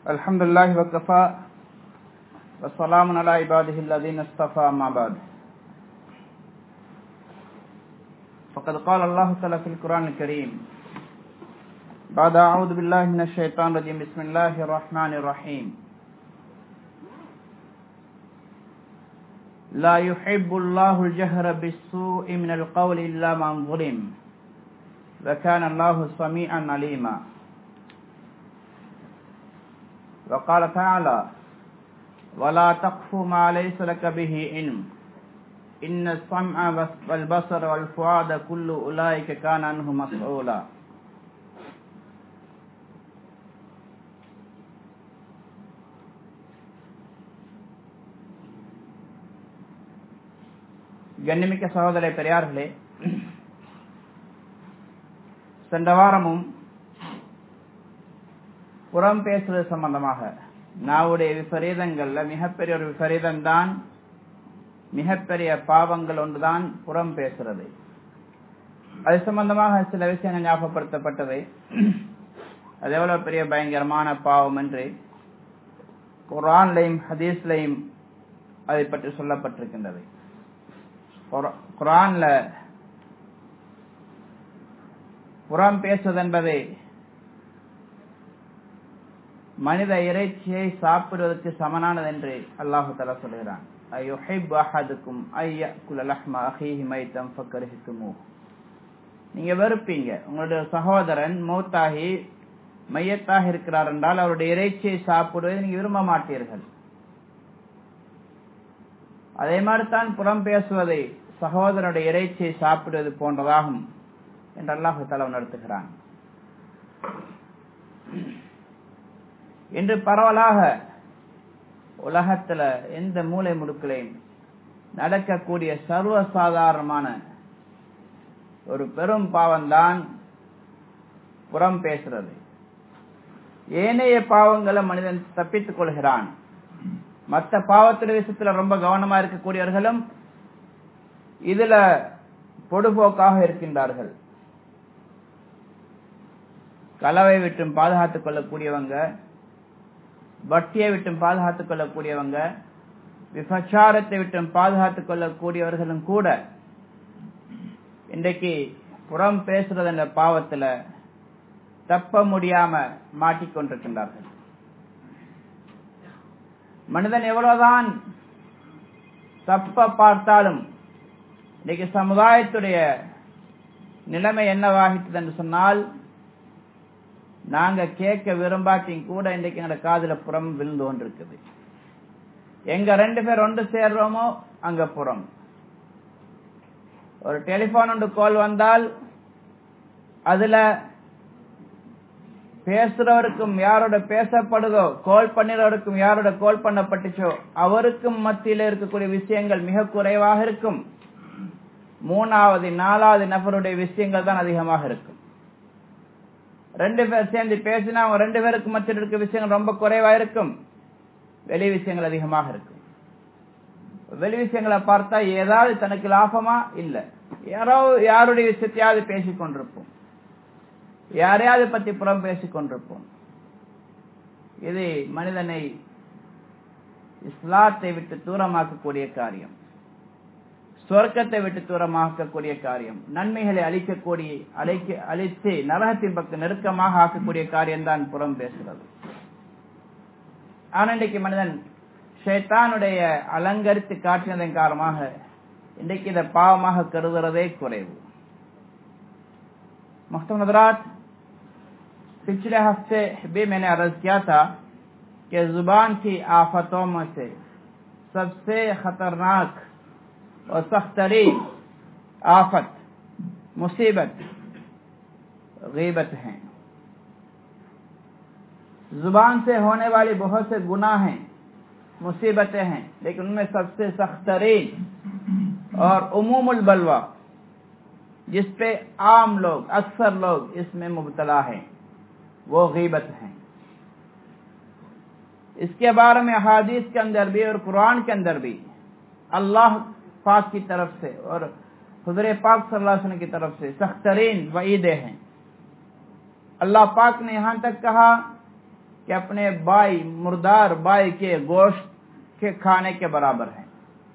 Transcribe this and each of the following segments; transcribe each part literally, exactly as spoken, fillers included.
الحمدللہ وکفا والسلام علی عباده الذین اصطفى اما بعد فقد قال الله تعالى في القرآن الكريم بعد اعوذ بالله من الشیطان الرجیم بسم الله الرحمن الرحیم لا يحب الله الجهر بالسوء من القول إلا من ظلم وكان الله سميعا عليما وقال تعالى ولا تقف ما ليس لك به علم إن السمع والبصر والفؤاد كل أولئك كان عنه مسؤولا கண்ணிமிக்க சகோதர பெரியார்களே, சென்ற வாரமும் புறம் பேசுவது சம்பந்தமாக நாவுடைய விபரீதங்கள்ல மிகப்பெரிய ஒரு விபரீதம்தான், மிகப்பெரிய பாவங்கள் ஒன்றுதான் புறம் பேசுறது. அது சம்பந்தமாக சில விஷயங்கள் ஞாபகப்படுத்தப்பட்டது. அது எவ்வளவு பெரிய பயங்கரமான பாவம் என்று குர்ஆன்லையும் ஹதீஸ்லையும் அதை பற்றி சொல்லப்பட்டிருக்கின்றது. குர்ஆன்ல புறம் பேசுவது என்பதை மனித இறைச்சியை சாப்பிடுவதற்கு சமனானது என்று அல்லாஹு தஆலா சொல்கிறான். அய்யுஹிப்பு அஹதுக்கும் அய்யகுல லஹ்ம அஹீஹி மைத்தன் ஃபக்கரிஹ்துமூஹ். நீங்க வெறுப்பீங்க, உங்களுடைய சகோதரன் மௌத்தாகி மையத்தாக இருக்கிறார் என்றால் அவருடைய இறைச்சியை சாப்பிடுவதை நீங்க விரும்ப மாட்டீர்கள். அதே மாதிரி தான் புறம் பேசுவதை சகோதரனுடைய இறைச்சியை சாப்பிடுவது போன்றதாகும் என்று அல்லாஹு தஆலா உணர்த்துகிறான். இன்று பரவலாக உலகத்துல எந்த மூலை முடுக்களையும் நடக்கக்கூடிய சர்வசாதாரணமான ஒரு பெரும் பாவம்தான் புறம் பேசுறது. ஏனைய பாவங்களை மனிதன் தப்பித்துக் கொள்கிறான். மற்ற பாவத்துடைய விஷயத்துல ரொம்ப கவனமா இருக்கக்கூடியவர்களும் இதுல பொடுபோக்காக இருக்கின்றார்கள். களவை விட்டும் பாதுகாத்துக் கொள்ளக்கூடியவங்க, வட்டியை விட்டும் பாதுகாத்துக் கொள்ளக்கூடியவங்க, விபச்சாரத்தை விட்டும் பாதுகாத்துக் கொள்ளக்கூடியவர்களும் கூட இன்றைக்கு புறம் பேசுறது என்ற பாவத்துல தப்ப முடியாம மாட்டிக்கொண்டிருக்கின்றார்கள். மனிதன் எவ்வளவுதான் தப்ப பார்த்தாலும் இன்னைக்கு சமுதாயத்துடைய நிலைமை என்னவாகிட்டது என்று சொன்னால், நாங்க கேட்க விரும்பாட்டியும் கூட இன்றைக்கு எங்க காதுல புறம் விழுந்து கொண்டிருக்குது. எங்க ரெண்டு பேர் ஒன்று சேர்றோமோ அங்க புறம். ஒரு டெலிபோன் ஒன்று கால் வந்தால் அதுல பேசுறவருக்கும் யாரோட பேசப்படுதோ, கால் பண்ணிறவருக்கும் யாரோட கால் பண்ணப்பட்டுச்சோ அவருக்கும் மத்தியில இருக்கக்கூடிய விஷயங்கள் மிக குறைவாக இருக்கும். மூணாவது நாலாவது நபருடைய விஷயங்கள் தான் அதிகமாக இருக்கும். ரெண்டு பேர் சேர்ந்து பேசினா அவங்க ரெண்டு பேருக்கு மத்தியில் இருக்க விஷயங்கள் ரொம்ப குறைவா இருக்கும். வெளி விஷயங்கள் அதிகமாக இருக்கும். வெளி விஷயங்களை பார்த்தா ஏதாவது தனக்கு லாபமா இல்ல, யாரோ யாருடைய விஷயத்தையாவது பேசிக் கொண்டிருப்போம், யாரையாவது பத்தி புறம் பேசிக் கொண்டிருப்போம். இது மனிதனை இஸ்லாத்தை விட்டு தூரமாக்கக்கூடிய காரியம், சொர்க்கத்தை விட்டு தூரமாக்கக்கூடிய காரியம், நன்மைகளை அளிக்கக்கூடிய அழைக்க அழித்து நரகத்தின் பக்கம் நெருக்கமாக ஆக்கக்கூடிய காரியம் தான் புறம் பேசுறது. ஆனா இன்றைக்கு மனிதன் ஷைத்தானுடைய அலங்கரித்து காட்டினதன் காரணமாக இன்றைக்கு இதை பாவமாக கருதுறதே குறைவு. मुहतरम हज़रात, पिछले हफ्ते भी मैंने अर्ज किया था कि जुबान की आफतों में से सबसे खतरनाक और सख्तरीन आफत मुसीबत गीबत है। जुबान से होने वाली बहुत से गुनाह हैं, मुसीबतें हैं, लेकिन उनमें सबसे सख्तरीन और उमूमुल बलवा जिसपे आम लोग अक्सर लोग इसमें मुब्तला हैं वो गीबत है। इसके बारे में अहादीस के अंदर भी और कुरान के अंदर भी अल्लाह पाक की तरफ से और हुज़ूर पाक सल्लल्लाहु अलैहि वसल्लम की तरफ से सख्तरीन वईदें हैं। अल्लाह पाक ने यहां तक कहा کہ اپنے بھائی مردار بھائی کے گوشت کے کھانے کے برابر ہیں.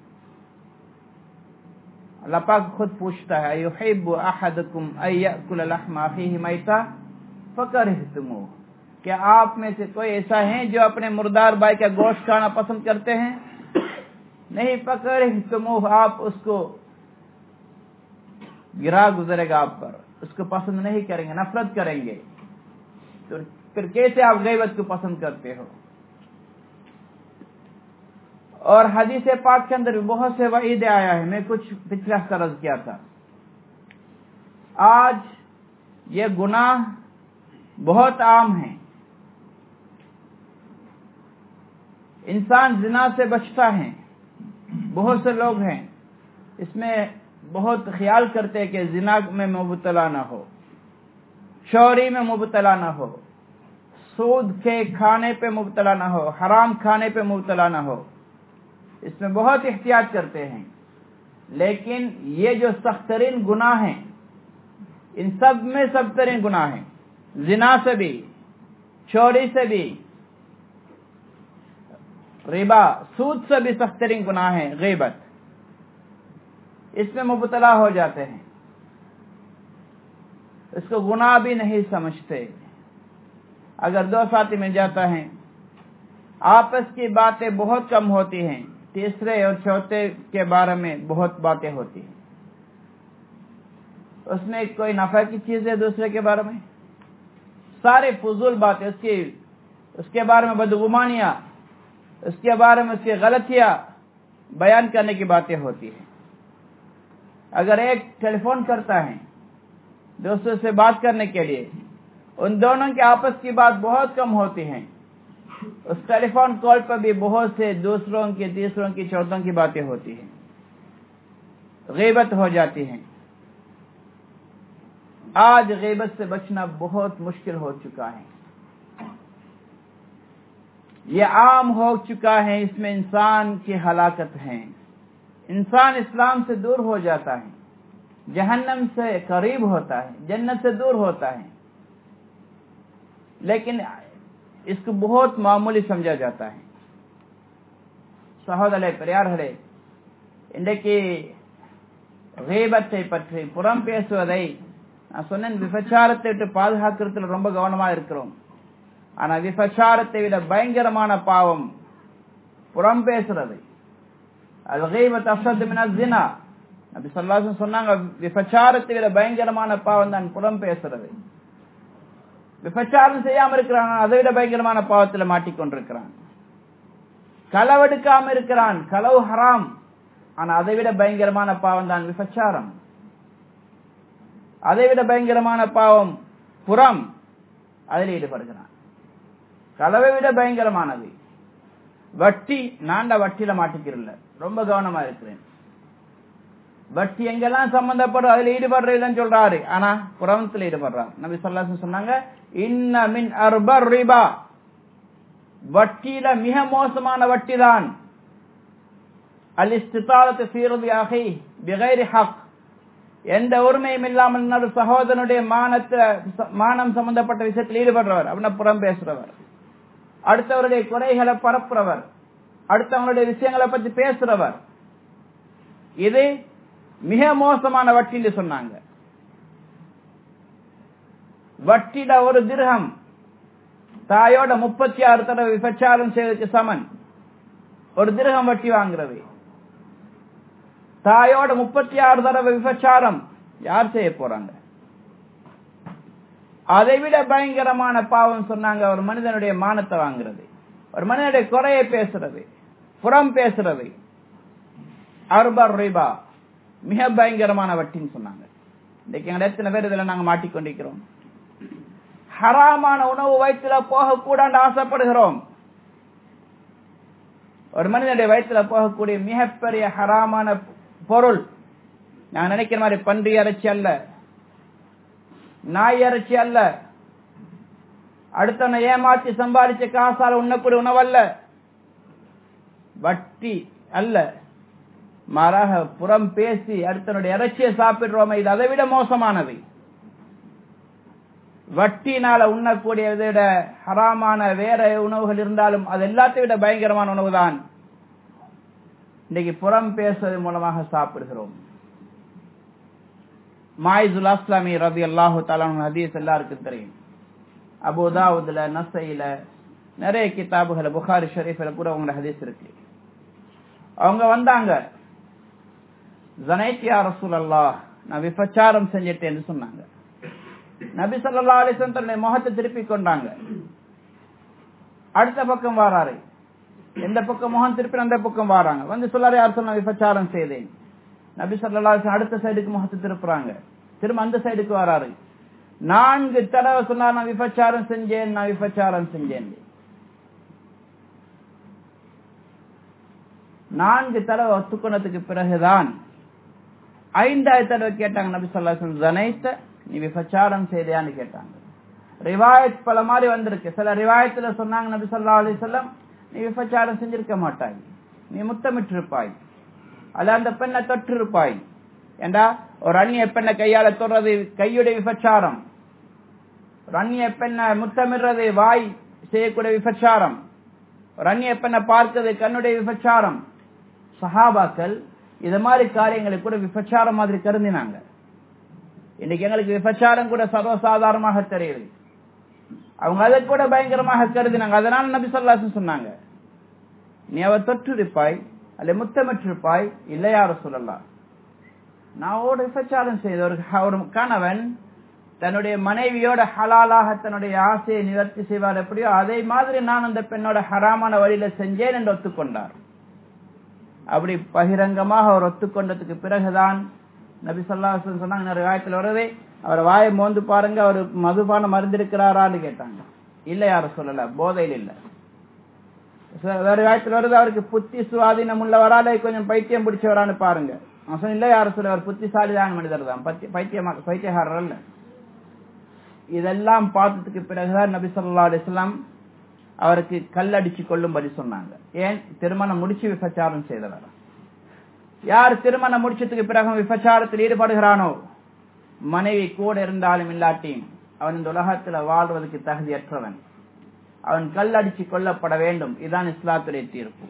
اللہ پاک خود پوچھتا ہے یحب احدکم ان یاکل لحم اخیہ میتا فکرہتموہ، کیا آپ میں سے کوئی ایسا ہے جو اپنے مردار بھائی کا گوشت کھانا پسند کرتے ہیں؟ نہیں. فکرہتموہ، آپ اس کو گرا گزرے گا آپ پر، اس کو پسند نہیں کریں گے، نفرت کریں گے. تو پھر کیسے آپ غیبت کو پسند کرتے ہو؟ اور حدیث پاک کے اندر بہت سے وعید آیا ہے. میں کچھ پچھلا ہفتہ عرض کیا تھا. آج یہ گناہ بہت عام ہیں. انسان زنا سے بچتا ہے، بہت سے لوگ ہیں اس میں بہت خیال کرتے کہ زنا میں مبتلا نہ ہو، چوری میں مبتلا نہ ہو، سود کے کھانے پہ مبتلا نہ ہو، حرام کھانے پہ مبتلا نہ ہو. اس میں بہت احتیاط کرتے ہیں. لیکن یہ جو سخت ترین گناہ ہیں، ان سب میں سخت ترین گناہ ہیں. زنا سے بھی، چوری سے بھی، ربا سود سے بھی سخت ترین گناہ ہے غیبت. اس میں مبتلا ہو جاتے ہیں، اس کو گناہ بھی نہیں سمجھتے. اگر دو ساتھی میں جاتا ہے، آپس کی باتیں بہت کم ہوتی ہیں، تیسرے اور چوتھے کے بارے میں بہت باتیں ہوتی ہیں. اس میں کوئی نفع کی چیز ہے دوسرے کے بارے میں، سارے فضول باتیں، اس کی اس کے بارے میں بدگمانیاں، اس کے بارے میں اس کی غلطیاں بیان کرنے کی باتیں ہوتی ہیں. اگر ایک ٹیلی فون کرتا ہے دوستوں سے بات کرنے کے لیے، ان دونوں کے آپس کی بات بہت کم ہوتی ہیں. اس ٹیلی فون کال پر بھی بہت سے دوسروں کی، تیسروں کی، چوتھوں کی باتیں ہوتی ہیں، غیبت ہو جاتی ہیں. آج غیبت سے بچنا بہت مشکل ہو چکا ہے. یہ عام ہو چکا ہے. اس میں انسان کی ہلاکت ہے. انسان اسلام سے دور ہو جاتا ہے، جہنم سے قریب ہوتا ہے، جنت سے دور ہوتا ہے. لیکن اس کو بہت معمولی سمجھا جاتا ہے. സഹോദരരെ பெரியார்களே, இன்றைக்கு கீபத்தை பற்றி, புறம் பேசுவதை, நான் சொன்னேன் விபச்சாரத்தை விட்டு பாதுகாக்கிறதுல ரொம்ப கவனமா இருக்கிறோம். ஆனா விபச்சாரத்தை விட பயங்கரமான பாவம் புறம் பேசுறது. அல் கீபத் அஷ்அத் மின ஸினா. நபி ஸல்லல்லாஹு அலைஹி வஸல்லம் சொன்னாங்க, விபச்சாரத்தை விட பயங்கரமான பாவம் தான் புறம் பேசுறது. விபச்சாரம் செய்யாம இருக்கிறான், அதை விட பயங்கரமான பாவத்துல மாட்டிக்கொண்டிருக்கிறான். களவெடுக்காம இருக்கிறான், களவு ஹராம், ஆனா அதை விட பயங்கரமான பாவம் தான் விபச்சாரம். அதை விட பயங்கரமான பாவம் புறம், அதில் ஈடுபடுகிறான். களவை விட பயங்கரமானது வட்டி. நான் வட்டியில மாட்டிக்கிறல, ரொம்ப கவனமா இருக்கிறேன். வட்டி எங்கெல்லாம் சம்பந்தப்படும் அதுல ஈடுபடுறதுன்னு சொல்றாரு, ஆனா புறத்துல ஈடுபடுறாரு. நபி ஸல்லல்லாஹு அலைஹி வஸல்லம் சொன்னாங்க, இன்ன மின் அர்பர் ரிபா, வட்டியில மிக மோசமான வட்டி தான் அல் இஸ்திதாலத்து ஃபீ ரிதி அஹி பிகைரி ஹக், எந்த உரிமையும் இல்லாமல் இன்னொரு சகோதரனுடைய மானத்தை மானம் சம்பந்தப்பட்ட விஷயத்தில் ஈடுபடுறவர், அப்படின்னா புறம் பேசுறவர், அடுத்தவருடைய குறைகளை பரப்புறவர், அடுத்தவங்களுடைய விஷயங்களை பற்றி பேசுறவர், இது மிக மோசமான வட்டின்னு சொன்னாங்க. வட்டியில ஒரு திர்ஹம் தாயோட முப்பத்தி ஆறு தடவை விபச்சாரம் செய்வதற்கு சமன். ஒரு திர்ஹம் வட்டி வாங்குறது, தாயோட முப்பத்தி ஆறு தடவை விபச்சாரம் யார் செய்ய போறாங்க? அதை விட பயங்கரமான பாவம் சொன்னாங்க ஒரு மனிதனுடைய மானத்தை வாங்குறது, ஒரு மனிதனுடைய குறையை பேசுறது, புறம் பேசுறது. அர்பர் ரிபா மிக பயங்கரமான வட்டின்னு சொன்னாங்க. இன்னைக்கு எங்க எத்தனை பேர் இதுல நாங்க மாட்டிக்கொண்டிருக்கிறோம்? ஹராமான உணவு வயிற்றுல போகக்கூடாது ஆசைப்படுகிறோம். ஒரு மனிதனுடைய வயிற்றுல போகக்கூடிய மிகப்பெரிய ஹராமான பொருள், நான் நினைக்கிற மாதிரி பன்றி இறைச்சி அல்ல, நாய் இறைச்சி அல்ல, அடுத்தவனை ஏமாற்றி சம்பாதிச்ச காசால உண்ணக்கூடிய உணவல்ல, வட்டி அல்ல, மாறாக புறம் பேசி அடுத்தனுடைய இறைச்சியை சாப்பிடுறோமே, இது அதை விட மோசமானது. வட்டினால உண்ணக்கூடியதை விட ஹராமான வேற உணவுகள் இருந்தாலும் அது எல்லாத்தையும் விட பயங்கரமான உணவுதான் இன்னைக்கு புறம் பேசுவது மூலமாக சாப்பிடுகிறோம். மாயிதுல் அஸ்லாமி ரலியல்லாஹு தஆலா ஹதீஸ் எல்லாருக்கும் தெரியும். அபூ தாவூத்ல, நஸைல, நிறைய கிதாபுகள், புகாரி ஷரீஃப்ல கூட அவங்க ஹதீஸ் இருக்கு. அவங்க வந்தாங்க, ஸனைத் யா ரசூலல்லாஹ், நான் விபச்சாரம் செஞ்சிட்டேன்னு சொன்னாங்க. நபி ஸல்லல்லாஹு அலைஹி வஸல்லம் தன்னுடைய முகத்தை திருப்பி கொண்டாங்க. அடுத்த பக்கம் வராரு, எந்த பக்கம் முகம் திருப்பி அந்த பக்கம் வராங்க. வந்து சொல்லாரு, யார் சொன்ன விபச்சாரம் செய்தேன். நபி ஸல்லல்லாஹு அலைஹி வஸல்லம் அடுத்த சைடுக்கு முகத்தை திருப்புறாங்க. திரும்ப அந்த சைடுக்கு வராரு. நான்கு தடவை சொன்னார், நான் விபச்சாரம் செஞ்சேன், நான் விபச்சாரம் செஞ்சேன். நான்கு தடவை ஒத்துக்கொண்டதுக்கு பிறகுதான் ஐந்தாவது தடவை கேட்டாங்க நபி ஸல்லல்லாஹு அலைஹி வஸல்லம், ஸனைத்த, நீ விபச்சாரம் செய்தியான்னு கேட்டாங்க. ரிவாயத் பல மாதிரி வந்திருக்கு. சில ரிவாயத்துல சொன்னாங்க நபி ஸல்லல்லாஹு அலைஹி வஸல்லம், நீ விபச்சாரம் செஞ்சிருக்க மாட்டாய், நீ முத்தமிட்டிருப்பாய், அல்ல அந்த பெண்ணை தொற்றிருப்பாய். ஏண்டா ஒரு அந்நிய பெண்ணை கையால தொடுறது கையுடைய விபச்சாரம், ஒரு அந்நிய பெண்ணை முத்தமிடுறது வாய் செய்யக்கூடிய விபச்சாரம், ஒரு அந்நிய பெண்ணை பார்க்கிறது கண்ணுடைய விபச்சாரம். சஹாபாக்கள் இது மாதிரி காரியங்களை கூட விபச்சாரம் மாதிரி கருதினாங்க. இன்னைக்கு எங்களுக்கு விபச்சாரம் கூட சர்வசாதாரணமாக தெரியுது. அவங்க அதை கூட பயங்கரமாக கருதினாங்க. அதனால நபி ஸல்லல்லாஹு அலைஹி வஸல்லம் சொன்னாங்க, நீ அவ தொற்றிருப்பாய் அல்ல முத்தமிட்டிருப்பாய், இல்லையா ரசூலல்லாஹ், நான் ஒரு விபச்சாரம் செய்த ஒரு கணவன் தன்னுடைய மனைவியோட ஹலாலாக தன்னுடைய ஆசையை நிவர்த்தி செய்வார் எப்படியோ அதே மாதிரி நான் அந்த பெண்ணோட ஹராமான வழியில செஞ்சேன் என்று ஒத்துக்கொண்டார். அப்படி பகிரங்கமாக அவர் ஒத்துக்கொண்டதுக்கு பிறகுதான் நபி ஸல்லல்லாஹு அலைஹி வஸல்லம் சொன்னாங்க, ரிவாயத்தில் வருதே, அவர் வாயை மோந்து பாருங்க, அவர் மதுபானம் மருந்திருக்கிறாரான்னு கேட்டாங்க. இல்ல யாரும் சொல்லல, போதையில் இல்ல. வேற ரிவாயத்தில் வருது, அவருக்கு புத்தி சுவாதீனம் உள்ளவரால கொஞ்சம் பைத்தியம் பிடிச்சவரான்னு பாருங்க. அவன் இல்ல யாரும் சொல்ல, அவர் புத்திசாலிதான் மனிதர் தான், பைத்தியமா பைத்தியகாரர் அல்ல. இதெல்லாம் பார்த்ததுக்கு பிறகுதான் நபி ஸல்லல்லாஹு அலைஹி வஸல்லம் அவருக்கு கல்லடிச்சு கொள்ளும்படி சொன்னாங்க. ஏன்? திருமணம் முடிச்சு விபச்சாரம் செய்தவர். யார் திருமணம் முடிச்சதுக்கு பிறகு விபச்சாரத்தில் ஈடுபடுகிறானோ, மனைவி கூட இருந்தாலும் இல்லாட்டியும் அவன் இந்த உலகத்தில் வாழ்வதற்கு தகுதியற்றவன், அவன் கல்லடிச்சு கொல்லப்பட வேண்டும். இதுதான் இஸ்லாத்துடைய தீர்ப்பு.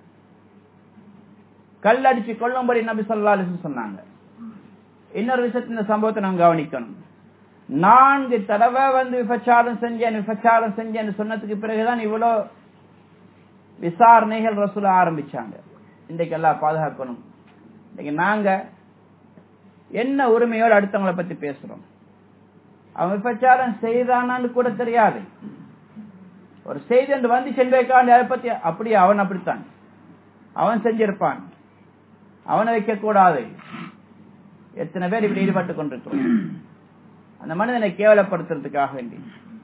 கல்லடிச்சு கொள்ளும்படி நபி ஸல்லல்லாஹு அலைஹி வஸல்லம் சொன்னாங்க. இன்னொரு விஷயத்தின் இந்த சம்பவத்தை நாம் கவனிக்கணும். நான்கு தடவை வந்து விபச்சாரம் செஞ்சேன் விபச்சாரம் செஞ்சேன்னு சொன்னதுக்கு பிறகுதான் இவ்வளவு விசாரணைகள் ரசூல் ஆரம்பிச்சாங்க. இன்றைக்கு எல்லாம் பாதுகாக்கணும். இன்னைக்கு நாங்க என்ன உரிமையோடு அடுத்தவங்களை பத்தி பேசுறோம்? அவன் விபச்சாரம் செய்தானான்னு கூட தெரியாது. ஒரு செய்தி என்று வந்து செல்வேக்காண்டி அதை பத்தி அப்படியே அவன் அப்படித்தான், அவன் செஞ்சிருப்பான், அவனை வைக்க கூடாது. எத்தனை பேர் இப்படி ஈடுபட்டுக் கொண்டிருக்கிறோம் அந்த மனிதனை கேவலப்படுத்துறதுக்காக வேண்டி.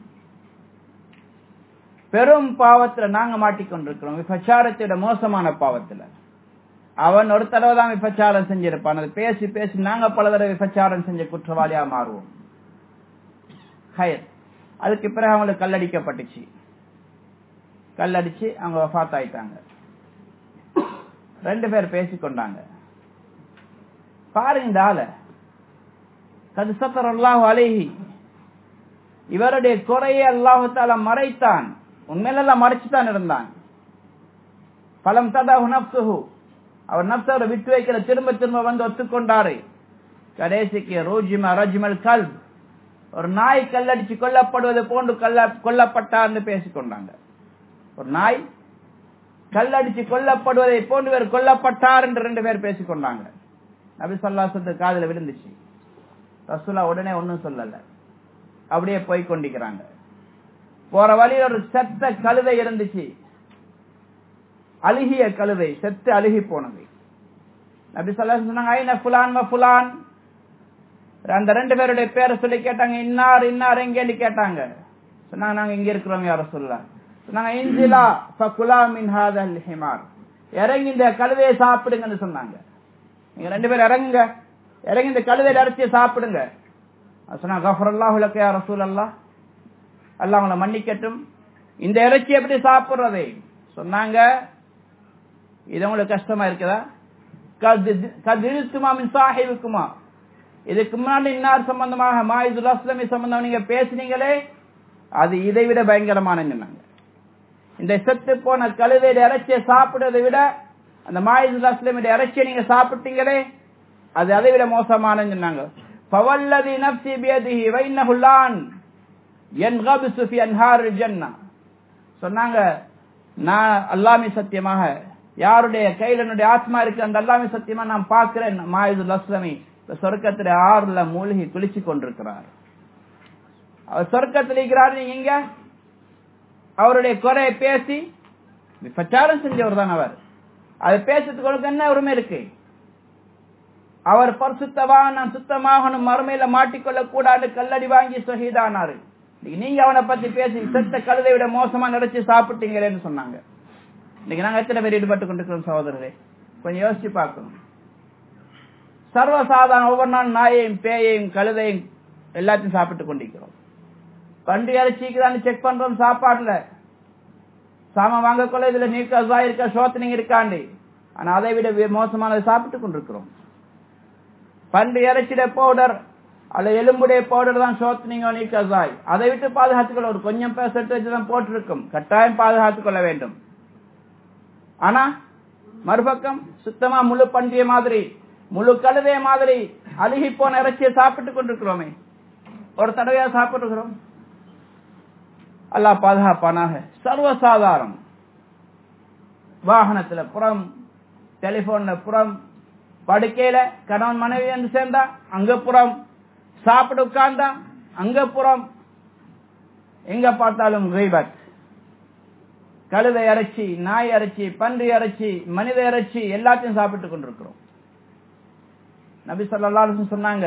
பெரும் பாவத்துல நாங்க மாட்டிக்கொண்டிருக்கிறோம், விபச்சாரத்தோட மோசமான பாவத்துல. அவன் ஒரு தடவை தான் விபச்சாரம் செஞ்சிருப்பான், அதை பேசி பேசி நாங்க பல தடவை விபச்சாரம் செஞ்ச குற்றவாளியா மாறுவோம். ஹயர் அதுக்கு பிறகு அவங்களுக்கு கல்லடிக்கப்பட்டுச்சு, கல்லடிச்சு அவங்க வஃபாத் ஆயிட்டாங்க. ரெண்டு பேர் பேசிக்கொண்டாங்க. பாருங்க இந்த ஆள, கது சத்தரல்லாஹு அலைஹி, இவருடைய குறையை அல்லாஹு தஆலா மறைத்தான். உண்மையிலெல்லாம் மறைச்சுதான் இருந்தான். பலம் ததஹு நஃப்ஸுஹு, அவர் நஃப்ஸை விட்டு வைக்கிற, திரும்ப திரும்ப வந்து ஒத்துக்கொண்டாரு. கடைசிக்கு ரூஜிம ரஜ்மல் கல்ப், ஒரு நாய் கல்லடிச்சு கொல்லப்படுவது போன்று கல்ல கொல்லப்பட்டார்னு பேசிக்கொண்டாங்க. ஒரு நாய் கல்லடிச்சு கொல்லப்படுவதை போன்று இவர் கொல்லப்பட்டார் என்று ரெண்டு பேர் பேசிக்கொண்டாங்க. நபி ஸல்லல்லாஹு அலைஹி வஸல்லம் காதுல விழுந்துச்சு. ரசூலா உடனே ஒன்னும் சொல்லல, அப்படியே போய் கொண்டிருக்கிறாங்க. போற வழியில் ஒரு செத்த கழுதை இருந்துச்சு, அழுகிய கழுதை, செத்து அழுகி போனது. நபி ஸல்லல்லாஹு அலைஹி வஸல்லம் சொன்னாங்க, ஐன ஃபுலான் வ ஃபுலான், அந்த ரெண்டு பேருடைய பேரை சொல்லி கேட்டாங்க. இன்னார் இன்னார் எங்கேன்னு கேட்டாங்க. சொன்னாங்க, நாங்க இங்க இருக்கிறோம் யா ரசூலுல்லாஹ். சொன்னாங்க, இன்சிலா ஃபகுலா மின் ஹாதல் ஹிமார், இறங்கி இந்த கழுதையை சாப்பிடுங்கன்னு சொன்னாங்க. நீங்க ரெண்டு பேரும் இறங்குங்க, இறங்கி இந்த கழுதை அரைச்சி சாப்பிடுங்க. சொன்னாங்க, கஃபரல்லாஹு லக யா ரசூலல்லாஹ், அல்லாஹ் உங்களை மன்னிக்கட்டும், இந்த இறைச்சி எப்படி சாப்பிடுறது சொன்னாங்க. இது உங்களுக்கு கஷ்டமா இருக்குதா? கதிழ்த்துமா மின் சாஹிபுக்குமா, இதுக்கு முன்னாடி இன்னார் சம்பந்தமாக மாயிதுல் அஸ்லமி சம்பந்தம் நீங்க பேசுனீங்களே, அது இதை விட பயங்கரமான சொன்னாங்க. இந்த செத்து போன கழுதையுடைய இறைச்சியை சாப்பிடுறதை விட அந்த மாயிதுல் அஸ்லமியுடைய இறைச்சியை நீங்க சாப்பிட்டீங்களே, அது அதை விட மோசமான சொன்னாங்க. ஃபவல்லதி நஃப்ஸி பியதிஹி வ இன்னஹு லான் யன்கபிசு ஃபி அன்ஹாரில் ஜன்னah. சொன்னாங்க, நான் அல்லாஹ்வை சத்தியமாக, யாருடைய கையில என்னுடைய ஆத்மா இருக்கு அந்த அல்லாஹ்வை சத்தியமா நான் பார்க்கிறேன், மாயிதுல் அஸ்லமி சொர்க்கத்திலே ஆறுல மூழ்கி குளிச்சு கொண்டிருக்கிறார். அவர் சொர்க்கத்தில் இருக்கிறார். நீங்க அவருடைய குறையை பேசி பிரச்சாரம் செஞ்சவர் தான் அவர். அதை பேசுறதுக்கு என்ன உரிமை இருக்கு? அவர் பரிசுத்தவான், நான் சுத்தமாகணும், மறுமையில மாட்டிக்கொள்ள கூடாது, கல்லடி வாங்கி ஷஹீதானாரு. நீங்க அவனை பத்தி பேசி செத்த கழுதை விட மோசமா நினைச்சு சாப்பிட்டீங்களேன்னு சொன்னாங்க. இன்னைக்கு நாங்க எத்தனை பேர் ஈடுபட்டு கொண்டிருக்கிறோம் சகோதரர்களே? கொஞ்சம் யோசிச்சு பார்க்கணும். சர்வசாதாரண ஒவ்வொரு நாள் நாயையும் பேயையும் கழுதையும் எல்லாத்தையும் சாப்பிட்டு கொண்டிருக்கிறோம். பண்டி அரைச்சிக்குதான்னு செக் பண்றோம் சாப்பாடுல. சாம வாங்க கொள்ள இதுல நீக்கா இருக்கா, சோத்தனிங்க இருக்காண்டி. ஆனா அதை விட மோசமானதை சாப்பிட்டு கொண்டிருக்கிறோம். பண்டி இறைச்சிட பவுடர் அல்ல எலும்புடைய பவுடர் தான் சோத்தனிங்க நீக்காய். அதை விட்டு பாதுகாத்துக்கொள்ள ஒரு கொஞ்சம் பேசட்டு வச்சுதான் போட்டிருக்கும். கட்டாயம் பாதுகாத்துக் கொள்ள வேண்டும். ஆனா மறுபக்கம் சுத்தமா முழு பண்டிகை மாதிரி முழு கழுதைய மாதிரி அழுகி போன இறைச்சியை சாப்பிட்டு கொண்டிருக்கிறோமே, ஒரு தடவையா சாப்பிட்டுக்கிறோம். அல்லாஹ் பாதுகாப்பானாக. சர்வசாதாரணம் வாகனத்துல புறம், டெலிபோன்ல புறம், படுக்கையில கணவன் மனைவி என்று சேர்ந்தா அங்க புறம், சாப்பிட்டு உட்கார்ந்தா அங்க புறம், எங்க பார்த்தாலும் கீபத். கழுதை இறைச்சி, நாய் இறைச்சி, பன்றி இறைச்சி, மனித இறைச்சி எல்லாத்தையும் சாப்பிட்டு கொண்டிருக்கிறோம். நபி ஸல்லல்லாஹு அலைஹி வஸல்லம் சொன்னாங்க,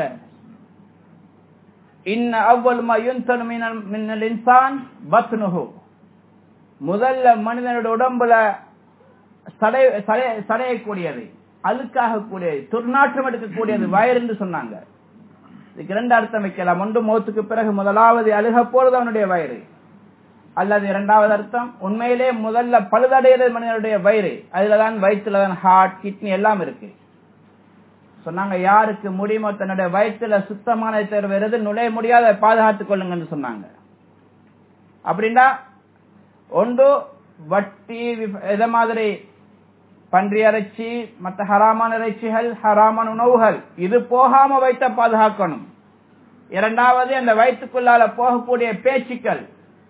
இன்ன அவ்வல் மா யுன்தனு மினல் இன்சான் பத்னுஹு. முதல்ல மனிதனுடைய உடம்புல சடை சடையக்கூடியது, அழுக்காக கூடியது, துர்நாற்றம் எடுக்கக்கூடியது வயிறு என்று சொன்னாங்க. இதுக்கு ரெண்டு அர்த்தம் வைக்கலாம். ஒன்று, மௌத்துக்கு பிறகு முதலாவது அழுக போறது அவனுடைய வயிறு. அல்லது இரண்டாவது அர்த்தம், உண்மையிலே முதல்ல பழுதடைகிறது மனிதனுடைய வயிறு. அதுலதான் வயிற்றுலதான் ஹார்ட், கிட்னி எல்லாம் இருக்கு. சொன்னாங்க, யாருக்கு முடியுமோ தன்னுடைய வயிற்றுல சுத்தமான தேர்வு நுழைய முடியாத பாதுகாத்துக் கொள்ளுங்கன்னு சொன்னாங்க. அப்படின்னா ஒன்று வட்டி, இத மாதிரி பன்றி இறைச்சி, மற்ற ஹராமான இறைச்சிகள், ஹராமான உணவுகள் இது போகாம வயிற்ற பாதுகாக்கணும். இரண்டாவது, அந்த வயிற்றுக்குள்ளால போகக்கூடிய பேச்சுக்கள்,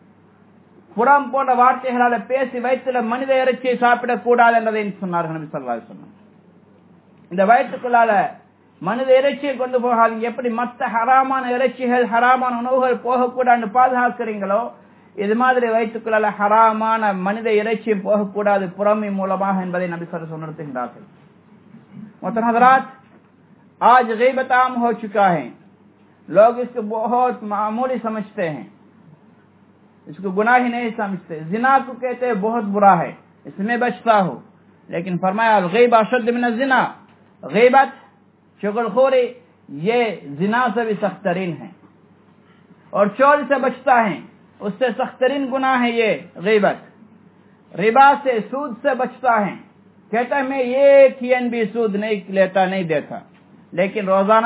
புறம் போன்ற வார்த்தைகளால பேசி வயிற்றுல மனித இறைச்சியை சாப்பிடக்கூடாது என்பதை சொன்னார்கள் நபி ஸல்லல்லாஹு அலைஹி வஸல்லம். இந்த வயிற்றுக்குள்ளால மனித இறைச்சியை கொண்டு போகாதீங்க. எப்படி மற்ற ஹராமான இறைச்சிகள், ஹராமான உணவுகள் போகக்கூடாது பாதுகாக்கிறீங்களோ, இது மாதிரி வயிற்றுக்குள்ளால ஹராமான மனித இறைச்சியும் போகக்கூடாது புறமை மூலமாக என்பதை நபி ஸல்லல்லாஹு அலைஹி वसल्लम उणर्तिंदाர்கள். मोहतरम हज़रात, आज गीबत आम हो चुका है. लोग इसको बहुत मामूली समझते हैं, इसको गुनाह ही नहीं समझते. जिना को कहते हैं बहुत बुरा है, इसमें बचता हो. लेकिन फरमाया गीबत अशद मिन ज़िना, गीबत चुगलखोरी ये जिना से भी सख्तरीन है. और चोरी से बचता है, उससे सख्तरीन गुनाह है ये गीबत. रिबा से, सूद से बचता है. कहता है मैं एक ही एन भी सूद नहीं लेता, नहीं देता, लेकिन रोजाना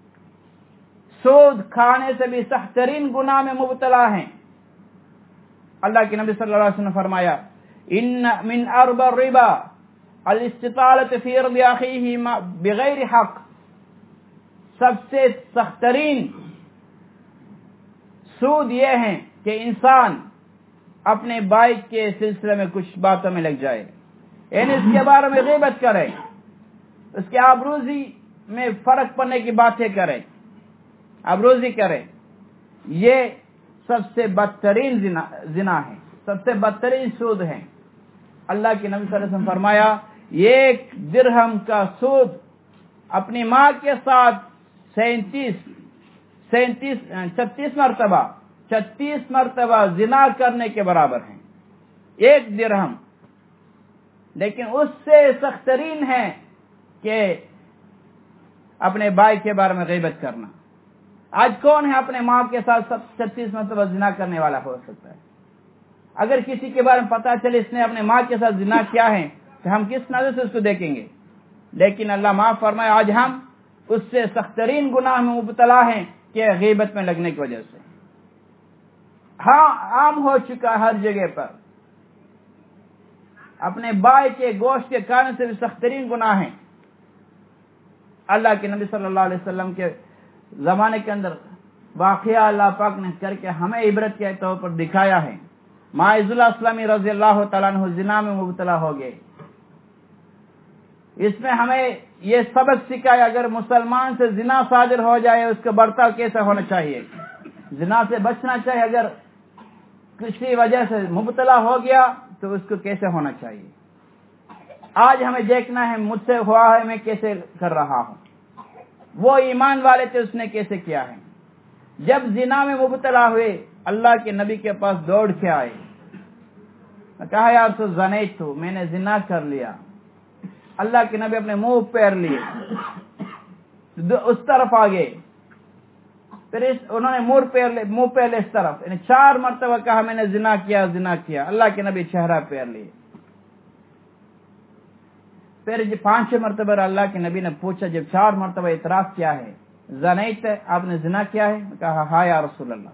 सूद खाने से भी सख्तरीन गुनाह में मुब्तला है. अल्लाह के नबी सल्लल्लाहु अलैहि वसल्लम ने फरमाया, इन्न मिन अर्ब रिबा अल इस्तितालत फी अर्द अखीही बिगैर हक. सबसे सख्तरीन सूद ये है कि इंसान अपने भाई के सिलसिले में कुछ बातों में लग जाए, यानी इसके बारे में गीबत करे, उसके आबरूजी में फर्क पड़ने की बातें करे, आबरूजी करे. ये सबसे बदतरीन जिना, जिना है, सबसे बदतरीन सूद है. अल्लाह के नबी सल्लल्लाहु अलैहि वसल्लम फरमाया, एक दिरहम का सूद अपनी माँ के साथ सैंतीस सैंतीस छत्तीस मरतबा छत्तीस मरतबा जिना करने के बराबर है. एक दिरहम. लेकिन उससे सख्तरीन है कि अपने भाई के बारे में गीबत करना. आज कौन है अपने माँ के साथ छत्तीस मरतबा जिना करने वाला हो सकता है? अगर किसी के बारे में पता चले इसने अपने माँ के साथ जिना किया है, तो हम किस नजर से उसको देखेंगे? लेकिन अल्लाह माफ फरमाए, आज हम اس سے سخت ترین گناہ میں مبتلا ہیں کہ غیبت میں لگنے کی وجہ سے. ہاں عام ہو چکا ہر جگہ پر. اپنے بھائی کے گوشت کے کھانے سے بھی سخت ترین گناہ ہیں. اللہ کے نبی صلی اللہ علیہ وسلم کے زمانے کے اندر واقعہ اللہ پاک نے کر کے ہمیں عبرت کے طور پر دکھایا ہے. معاذ اللہ اسلامی رضی اللہ تعالیٰ عنہ زنا میں مبتلا ہو گئے. اس میں ہمیں یہ سبق سکھایا اگر مسلمان سے زنا صادر ہو جائے اس کا برتاؤ کیسا ہونا چاہیے. زنا سے بچنا چاہیے. اگر کسی وجہ سے مبتلا ہو گیا تو اس کو کیسے ہونا چاہیے. آج ہمیں دیکھنا ہے مجھ سے ہوا ہے میں کیسے کر رہا ہوں. وہ ایمان والے تھے اس نے کیسے کیا ہے. جب زنا میں مبتلا ہوئے اللہ کے نبی کے پاس دوڑ کے آئے. کہا یار تو زنیت ہوں میں نے زنا کر لیا. اللہ کے نبی اپنے منہ پیر لیے اس طرف آگے. پھر انہوں نے منہ پیر لے منہ پیر لے اس طرف. یعنی چار مرتبہ کہا میں نے زنا کیا زنا کیا. اللہ کے نبی چہرہ پیر لیے. پھر جب پانچ مرتبہ اللہ کے نبی نے پوچھا جب چار مرتبہ اعتراف کیا ہے زنیت آپ نے زنا کیا ہے. کہا ہاں یا رسول اللہ.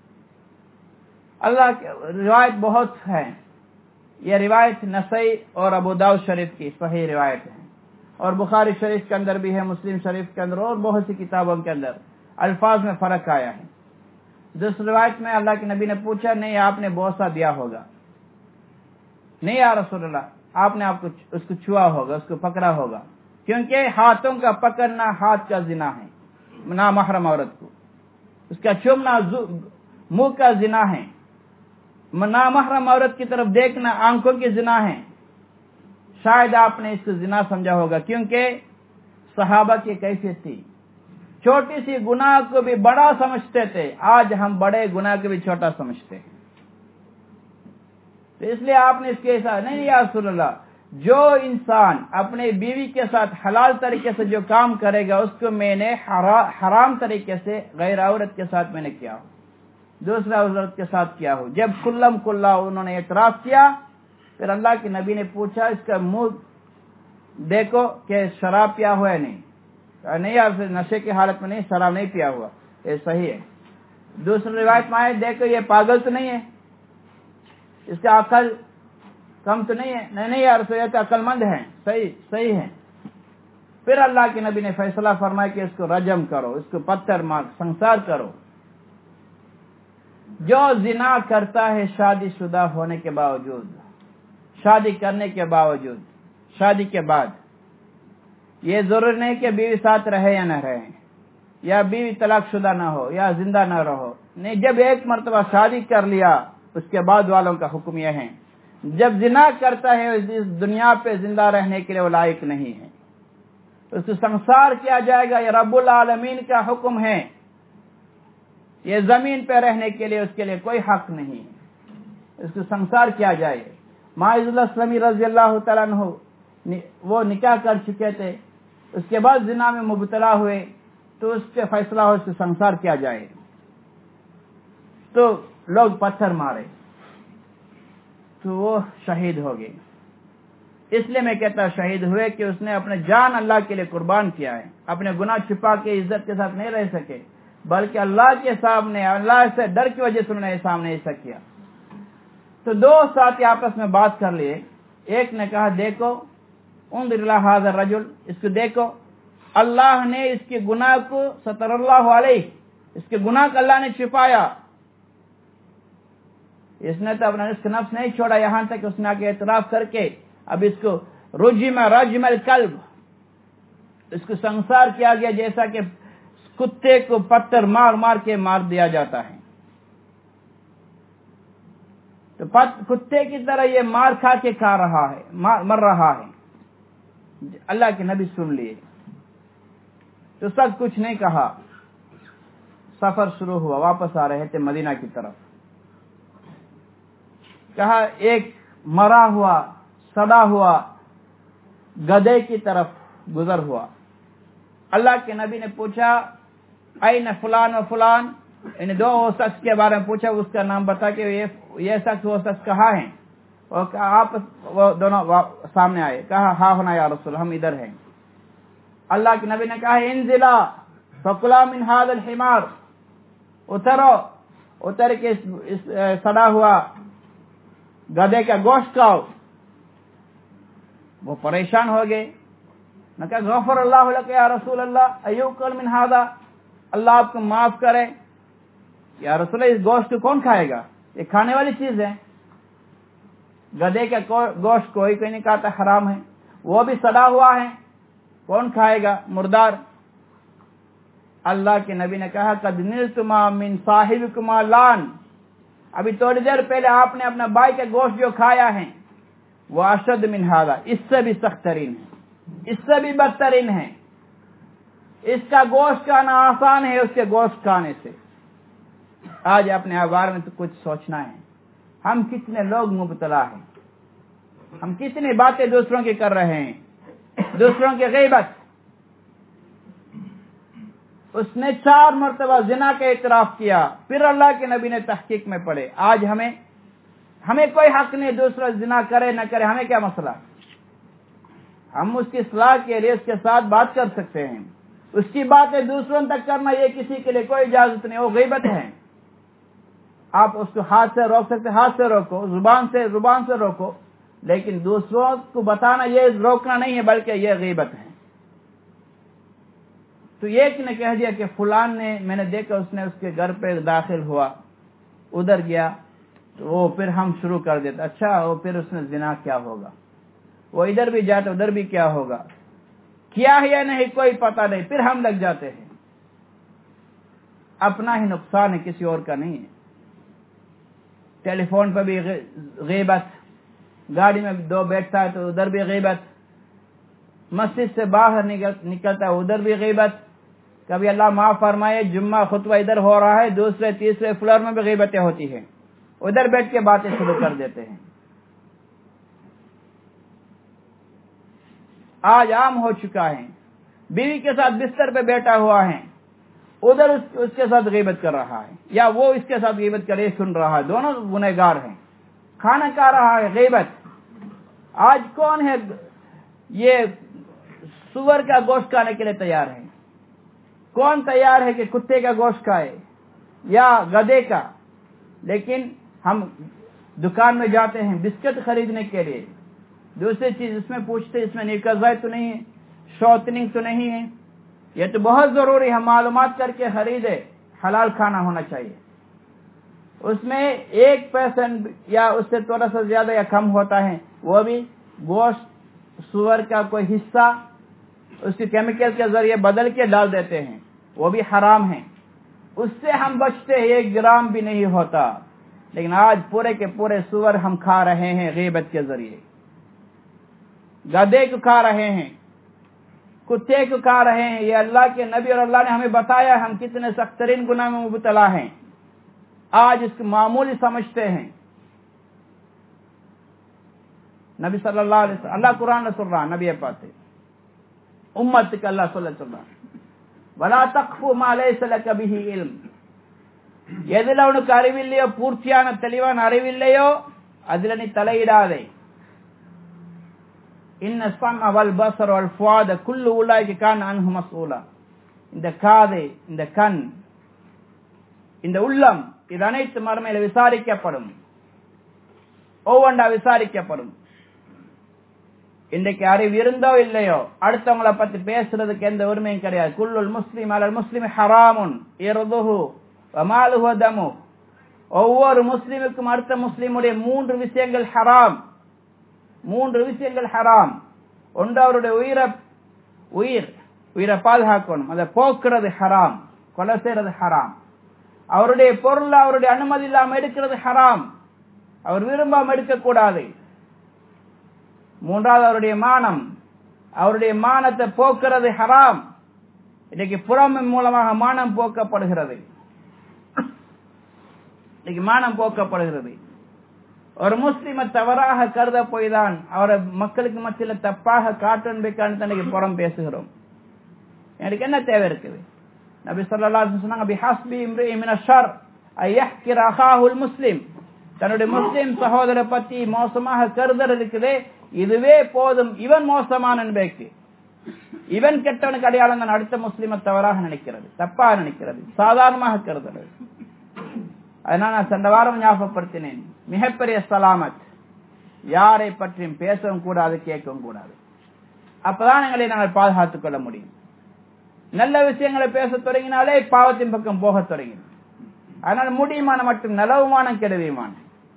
اللہ کی روایت بہت ہے. یہ روایت نسائی اور ابو داؤد شریف کی صحیح روایت ہے اور بخاری شریف کے اندر بھی ہے, مسلم شریف کے اندر اور بہت سی کتابوں کے اندر الفاظ میں فرق آیا ہے. دوسری روایت میں اللہ کے نبی نے پوچھا نہیں آپ نے بوسہ دیا ہوگا. نہیں یا رسول اللہ آپ نے آپ کو اس کو چھوا ہوگا اس کو پکڑا ہوگا کیونکہ ہاتھوں کا پکڑنا ہاتھ کا زنا ہے نامحرم عورت کو. اس کا چومنا منہ کا زنا ہے. نامحرم عورت کی طرف دیکھنا آنکھوں کی زنا ہے. شاید آپ نے اس کو زنا سمجھا ہوگا کیونکہ صحابہ کی کیفیت تھی چھوٹی سی گناہ کو بھی بڑا سمجھتے تھے. آج ہم بڑے گناہ کو بھی چھوٹا سمجھتے ہیں. تو اس لیے آپ نے اس کے ساتھ نہیں یا رسول اللہ جو انسان اپنے بیوی کے ساتھ حلال طریقے سے جو کام کرے گا اس کو میں نے حرام طریقے سے غیر عورت کے ساتھ میں نے کیا ہو دوسرا عورت کے ساتھ کیا ہو. جب کلم کلا انہوں نے اعتراف کیا پھر اللہ کے نبی نے پوچھا اس کا منہ دیکھو کہ شراب پیا ہوا ہے نہیں. نہیں آپ نشے کی حالت میں نہیں شراب نہیں پیا ہوا یہ صحیح ہے. دوسری روایت میں آئے دیکھو یہ پاگل تو نہیں ہے اس کا عقل کم تو نہیں ہے. نہیں نہیں یار یہ تو عقل مند ہے صحیح صحیح ہے. پھر اللہ کے نبی نے فیصلہ فرمایا کہ اس کو رجم کرو اس کو پتھر مار سنسار کرو. جو زنا کرتا ہے شادی شدہ ہونے کے باوجود شادی کرنے کے باوجود شادی کے بعد یہ ضروری نہیں کہ بیوی ساتھ رہے یا نہ رہے یا بیوی طلاق شدہ نہ ہو یا زندہ نہ رہو. نہیں جب ایک مرتبہ شادی کر لیا اس کے بعد والوں کا حکم یہ ہے جب زنا کرتا ہے اس دنیا پہ زندہ رہنے کے لیے وہ لائق نہیں ہے. اس کو سنسار کیا جائے گا. یہ رب العالمین کا حکم ہے. یہ زمین پہ رہنے کے لیے اس کے لیے کوئی حق نہیں. اس کو سنسار کیا جائے. معاذ اللہ اسلامی رضی اللہ تعالیٰ عنہ وہ نکاح کر چکے تھے اس کے بعد زنا میں مبتلا ہوئے تو اس پہ فیصلہ ہو اس کو سنسار کیا جائے تو لوگ پتھر مارے تو وہ شہید ہو گئے. اس لیے میں کہتا شہید ہوئے کہ اس نے اپنے جان اللہ کے لیے قربان کیا ہے. اپنے گناہ چھپا کے عزت کے ساتھ نہیں رہ سکے بلکہ اللہ کے سامنے اللہ سے ڈر کی وجہ سے انہوں نے سامنے ایسا کیا. تو دو ساتھی آپس میں بات کر لیے. ایک نے کہا دیکھو انظر الی ھذا الرجل اس کو دیکھو اللہ نے اس کے گناہ کو ستر اللہ علیہ اس کے گناہ کو اللہ نے چھپایا. اس نے تو اپنا رزق نفس نہیں چھوڑا یہاں تک اس نے آگے اعتراف کر کے اب اس کو رجم رجم الکلب اس کو سنسار کیا گیا جیسا کہ کتے کو پتھر مار مار کے مار دیا جاتا ہے. تو کتے کی طرح یہ مار کھا کے کھا رہا ہے مر رہا ہے. اللہ کے نبی سن لیے تو سب کچھ نہیں کہا. سفر شروع ہوا واپس آ رہے تھے مدینہ کی طرف. کہا ایک مرا ہوا سڑا ہوا گدھے کی طرف گزر ہوا. اللہ کے نبی نے پوچھا این فلان و فلان ان دو شخص کے بارے میں پوچھا اس کا نام بتا کہ یہ شخص وہ شخص کہاں ہیں اور آپ وہ دونوں سامنے آئے. کہا ہاں ہونا یا رسول ہم ادھر ہیں. اللہ کے نبی نے کہا ہے انزلا فکلا من ھذا الحمار، اترو، اتر کے اس, اس سڑا ہوا گدھے کا گوشت کھاؤ۔ وہ پریشان ہو گئے، نے کہا غفر اللہ لک یا رسول اللہ ایوکل من ھذا، اللہ آپ کو معاف کرے یا رسول اللہ، اس گوشت کو کون کھائے گا؟ یہ کھانے والی چیز ہے، گدھے کا گوشت کوئی کوئی نہیں کہتا حرام ہے، وہ بھی سڑا ہوا ہے، کون کھائے گا؟ مردار۔ اللہ کے نبی نے کہا قد نلتما من صاحبکما لان، ابھی تھوڑی دیر پہلے آپ نے اپنا بھائی کا گوشت جو کھایا ہے وہ اشد من ھذا، اس سے بھی سخت ترین ہے، اس سے بھی بدترین ہے، اس کا گوشت کھانا آسان ہے اس کے گوشت کھانے سے۔ آج اپنے بارے میں تو کچھ سوچنا ہے، ہم کتنے لوگ مبتلا ہیں، ہم کتنی باتیں دوسروں کی کر رہے ہیں، دوسروں کی غیبت۔ اس نے چار مرتبہ زنا کا اعتراف کیا، پھر اللہ کے نبی نے تحقیق میں پڑھے۔ آج ہمیں ہمیں کوئی حق نہیں دوسرا زنا کرے نہ کرے، ہمیں کیا مسئلہ؟ ہم اس کی اصلاح کے لیے اس کے ساتھ بات کر سکتے ہیں، اس کی باتیں دوسروں تک کرنا یہ کسی کے لیے کوئی اجازت نہیں، وہ غیبت ہے۔ آپ اس کو ہاتھ سے روک سکتے، ہاتھ سے روکو، زبان سے زبان سے روکو، لیکن دوسروں کو بتانا یہ روکنا نہیں ہے بلکہ یہ غیبت ہے۔ تو ایک نے کہہ دیا کہ فلان نے، میں نے دیکھا اس نے اس کے گھر پہ داخل ہوا، ادھر گیا، تو وہ پھر ہم شروع کر دیتے، اچھا وہ پھر اس نے زنا کیا ہوگا، وہ ادھر بھی جاتے ادھر بھی کیا ہوگا، کیا ہے یا نہیں کوئی پتہ نہیں، پھر ہم لگ جاتے ہیں۔ اپنا ہی نقصان ہے، کسی اور کا نہیں ہے۔ ٹیلی فون پہ بھی غیبت، گاڑی میں دو بیٹھتا ہے تو ادھر بھی غیبت، مسجد سے باہر نکلتا ہے ادھر بھی غیبت، کبھی اللہ معاف فرمائے جمعہ خطبہ ادھر ہو رہا ہے دوسرے تیسرے فلور میں بھی غیبتیں ہوتی ہیں، ادھر بیٹھ کے باتیں شروع کر دیتے ہیں۔ آج عام ہو چکا ہے، بیوی کے ساتھ بستر پہ بیٹھا ہوا ہے، ادھر اس, اس کے ساتھ غیبت کر رہا ہے، یا وہ اس کے ساتھ غیبت کرے سن رہا ہے، دونوں گنہگار ہیں، کھانا کھا رہا ہے غیبت۔ آج کون ہے یہ سور کا گوشت کھانے کے لیے تیار ہے؟ کون تیار ہے کہ کتے کا گوشت کھائے یا گدھے کا؟ لیکن ہم دکان میں جاتے ہیں بسکٹ خریدنے کے لیے، دوسری چیز اس میں پوچھتے اس میں نیکزائی تو نہیں ہے، شوتننگ تو نہیں ہے، یہ تو بہت ضروری ہے معلومات کر کے خریدے، حلال کھانا ہونا چاہیے۔ اس میں ایک پرسنٹ یا اس سے تھوڑا سا زیادہ یا کم ہوتا ہے، وہ بھی گوشت سور کا کوئی حصہ اس کے کیمیکل کے ذریعے بدل کے ڈال دیتے ہیں، وہ بھی حرام ہے، اس سے ہم بچتے ہیں، ایک گرام بھی نہیں ہوتا۔ لیکن آج پورے کے پورے سور ہم کھا رہے ہیں غیبت کے ذریعے، گدھے کو کھا رہے ہیں، کتے کو کھا رہے ہیں۔ یہ اللہ کے نبی اور اللہ نے ہمیں بتایا ہم کتنے سخت ترین گناہ میں مبتلا ہیں، آج اس کو معمولی سمجھتے ہیں۔ نبی صلی اللہ علیہ وسلم، اللہ قرآن میں سن رہا، نبی پاتے امت کا اللہ صلی اللہ علیہ وسلم ولا تقف ما ليس لك به علم، எதில உனக்கு அறிவில்லையோ பூர்த்தியான தெளிவான அறிவில்லையோ அதில நீ தலையிடாதே. இன்ன السمع والبصر والفؤاد كل اولئك كان عنه مسؤولا. இந்த காது, இந்த கண், இந்த உள்ளம், இது அனைத்து மறுமையில விசாரிக்கப்படும், ஒவ்வொன்றா விசாரிக்கப்படும். இன்றைக்கு அறிவு இருந்தோ இல்லையோ அடுத்தவங்களை பத்தி பேசுறதுக்கு எந்த உரிமையும் கிடையாது. குல்லுல் முஸ்லிம் அலல் முஸ்லிம் ஹராமுன் இர்துஹு வ மாலுஹு வ தமு. ஒவ்வொரு முஸ்லிமுக்கும் அடுத்த முஸ்லிமுடைய மூன்று விஷயங்கள் ஹராம். மூன்று விஷயங்கள் ஹராம். ஒன்று அவருடைய உயிரை உயிர் உயிரை பாதுகாக்கணும், அதை போக்குறது ஹராம், கொலை செய்யறது ஹராம். அவருடைய பொருள் அவருடைய அனுமதி இல்லாமல் எடுக்கிறது ஹராம், அவர் விரும்பாம எடுக்கக்கூடாது. மூன்றாவது அவருடைய மானம், அவருடைய மானத்தை போக்குறது ஹராம். இன்னைக்கு புறமை மூலமாக மானம் போக்கப்படுகிறது, இன்னைக்கு மானம் போக்கப்படுகிறது. ஒரு முஸ்லிமை தவறாக கருத போய்தான் அவரை மக்களுக்கு மத்தியில் தப்பாக காட்டணும் புறம் பேசுகிறோம். எனக்கு என்ன தேவை இருக்குது? நபி ஸல்லல்லாஹு அலைஹி வஸல்லம் சொன்னாங்க பிஹஸ்பி இம்ரிஇ மின ஷர் ஐயஹ்கிர அஹாஹுல் முஸ்லிம். தன்னுடைய முஸ்லிம் சகோதரரை பத்தி மோசமாக கருதல் இருக்குது, இதுவே போதும் இவன் மோசமான என்பதற்கு. இவன் கெட்டவனுக்கு அடையாளம் தான் அடுத்த முஸ்லிமை தவறாக நினைக்கிறது, தப்பாக நினைக்கிறது, சாதாரணமாக கருதுறது. அதனால நான் சென்ற வாரம் ஞாபகப்படுத்தினேன், மிகப்பெரிய சலாமத் யாரை பற்றியும் பேசவும் கூடாது, கேட்கவும் கூடாது. அப்பதான் எங்களை நாங்கள் பாதுகாத்துக் கொள்ள முடியும். நல்ல விஷயங்களை பேச தொடங்கினாலே பாவத்தின் பக்கம் போக தொடங்கிடும். அதனால முடியுமான மட்டும் நலவுமான கெடுவியுமான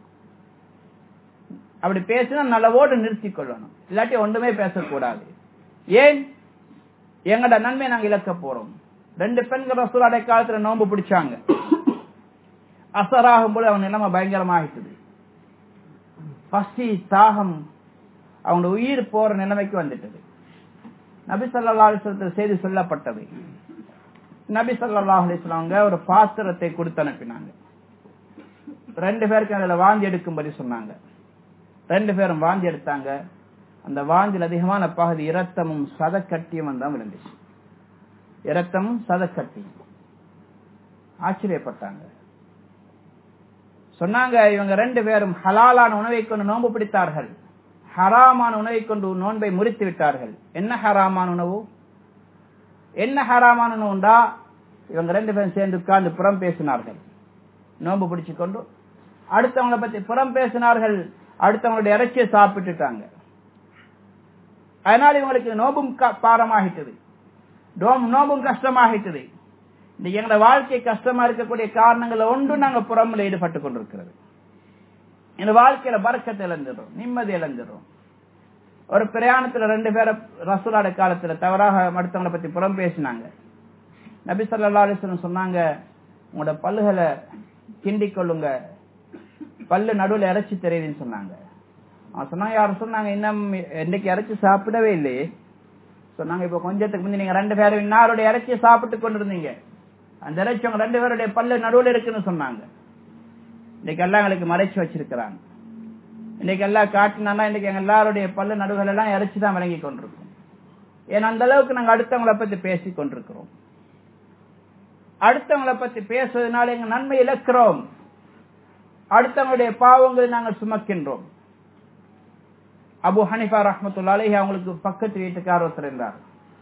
அப்படி பேசினா நலவோடு நிறுத்திக் கொள்ளணும், இல்லாட்டி ஒன்றுமே பேசக்கூடாது. ஏன்? எங்கட நன்மை நாங்க இழக்க போறோம். ரெண்டு பெண்கள் ரசூலுடைய காலத்துல நோன்பு பிடிச்சாங்க. அசராகும் போது அவங்க நிலைமை பயங்கரமாகிட்டது. பசி தாகம் அவங்க உயிர் போற நிலைமைக்கு வந்துட்டது. நபி ஸல்லல்லாஹு அலைஹி வஸல்லம் செய்தி சொல்லப்பட்டது. நபி ஸல்லல்லாஹு அலைஹி வஸல்லம் ஒரு பாத்திரத்தை கொடுத்து அனுப்பினாங்க. ரெண்டு பேருக்கு அதுல வாந்தி எடுக்கும்படி சொன்னாங்க. ரெண்டு பேரும் வாந்தி எடுத்தாங்க. அந்த வாந்தில் அதிகமான பகுதி இரத்தமும் சதக்கட்டியும் தான் விழுந்துச்சு. இரத்தமும் சதக்கட்டியும். ஆச்சரியப்பட்டாங்க. சொன்னாங்க, இவங்க ரெண்டு பேரும் ஹலாலான உணவை கொண்டு நோன்பு பிடித்தார்கள், ஹராமான உணவை கொண்டு நோன்பை முறித்து விட்டார்கள். என்ன ஹராமான உணவு? என்ன ஹராமான உணவுண்டா, இவங்க ரெண்டு பேரும் சேர்ந்து உட்கார்ந்து புறம் பேசினார்கள். நோன்பு பிடிச்சு கொண்டு அடுத்தவங்களை பத்தி புறம் பேசினார்கள். அடுத்தவங்களுடைய இறைச்சியை சாப்பிட்டுட்டாங்க. அதனால இவங்களுக்கு நோம்பும் பாரமாகிட்டது, நோம்பும் கஷ்டமாகிட்டது. இன்னைக்கு எங்களோட வாழ்க்கை கஷ்டமா இருக்கக்கூடிய காரணங்கள் ஒன்று நாங்க புறம்புல ஈடுபட்டு கொண்டிருக்கிறது. இந்த வாழ்க்கையில பரக்கத்தை இழந்துடுறோம், நிம்மதி இழந்துடுறோம். ஒரு பிரயாணத்துல ரெண்டு பேரை ரசூலுடைய காலத்துல தவறாக அடுத்தவங்களை பத்தி புறம் பேசினாங்க. நபி ஸல்லல்லாஹு அலைஹி வஸல்லம் சொன்னாங்க, உங்களோட பல்லுகளை கிண்டிக் கொள்ளுங்க, பல்லு நடுவில் இறைச்சி தெரியுதுன்னு சொன்னாங்க. அவன் சொன்னாங்க, யாரும் சொன்னாங்க, இன்னும் இன்னைக்கு இறைச்சி சாப்பிடவே இல்லையே சொன்னாங்க. இப்ப கொஞ்சத்துக்கு முந்தைய நீங்க ரெண்டு பேரும் இன்னாருடைய இறைச்சியை சாப்பிட்டு கொண்டிருந்தீங்க, அந்த இறைச்சி உங்க ரெண்டு பேருடைய பல்லு நடுவில் இருக்குன்னு சொன்னாங்க. இன்னைக்கு எல்லாம் எங்களுக்கு மறைச்சு வச்சிருக்கிறாங்க. இன்னைக்கு எல்லாம் காட்டினா இன்னைக்கு எங்க எல்லாருடைய பல்லு நடுகள் எல்லாம் இறைச்சி தான் விளங்கி கொண்டிருக்கோம். ஏன்னா அந்த அளவுக்கு நாங்க அடுத்தவங்களை பத்தி பேசி கொண்டிருக்கிறோம். அடுத்தவங்களை பத்தி பேசுவதனால எங்க நன்மை இழக்கிறோம், அடுத்தவங்களுடைய பாவங்களை நாங்கள் சுமக்கின்றோம். அபு ஹனிஃபா ரஹ்மத்துல்லாஹி அலைஹி அவங்களுக்கு பக்கத்து வீட்டுக்காரர் ஒருத்தர் இருந்தார்.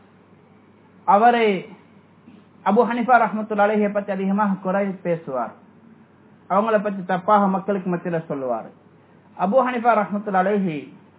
அவரை அபு ஹனிஃபா ரஹ்மத்துல்லாஹி அலைஹி பத்தி அதிகமாக குறை பேசுவார், அவங்கள பத்தி தப்பாக மக்களுக்கு மத்தியில சொல்லுவார். அபு ஹனிஃபா ரஹ்மத்துல்லாஹி அலைஹி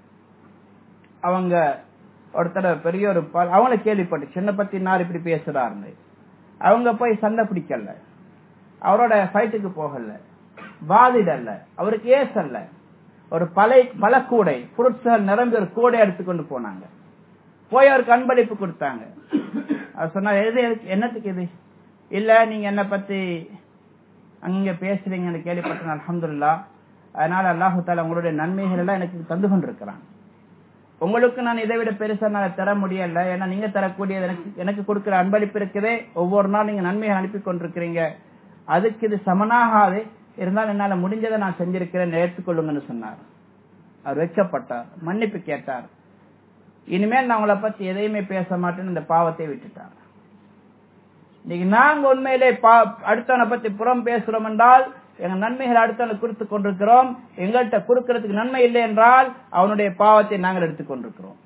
அவங்க ஒருத்தர பெரிய ஒரு அவங்கள கேள்விப்பட்டு சின்ன பத்தி நான் இப்படி பேசுறாருன்னு அவங்க போய் சண்டை பிடிக்கல, அவரோட ஃபைட்டுக்கு போகல, வாதிடல்ல, அவருக்கு ஏசல்ல, ஒரு பலை பல கூடை புருட்சுகள் நிரம்பி ஒரு கூடை எடுத்துக்கொண்டு போனாங்க. போய் அவருக்கு அன்பளிப்பு கொடுத்தாங்க. அவர் சொன்னார், எது என்னத்துக்கு இது? இல்ல நீங்க என்ன பத்தி அங்க பேசுறீங்கன்னு கேள்விப்பட்டேன், அல்ஹம்துலில்லாஹ். அதனால அல்லாஹு தஆலா உங்களுடைய நன்மைகள் எல்லாம் எனக்கு தந்து கொண்டிருக்கிறான். உங்களுக்கு நான் இதை விட பெருசா நான் தர முடியல, ஏன்னா நீங்க தரக்கூடியது எனக்கு எனக்கு கொடுக்கிற அன்பளிப்பு இருக்குதே, ஒவ்வொரு நாள் நீங்க நன்மையை அனுப்பி கொண்டிருக்கிறீங்க, அதுக்கு இது சமனாகாது, இருந்தாலும் என்னால முடிஞ்சதை நான் செஞ்சிருக்கிறேன், ஏற்றுக்கொள்ளுங்கன்னு சொன்னார். அவர் வெட்கப்பட்டார், மன்னிப்பு கேட்டார். இனிமேல் நான் உங்களை பத்தி எதையுமே பேச மாட்டேன்னு இந்த பாவத்தை விட்டுட்டார். இன்னைக்கு நாங்க உண்மையிலே அடுத்தவனை பத்தி புறம் பேசுறோம் என்றால் எங்க நன்மைகள் அடுத்தவனை குறித்து கொண்டிருக்கிறோம். எங்கள்கிட்ட கொடுக்கறதுக்கு நன்மை இல்லை என்றால் அவனுடைய பாவத்தை நாங்கள் எடுத்துக் கொண்டிருக்கிறோம்.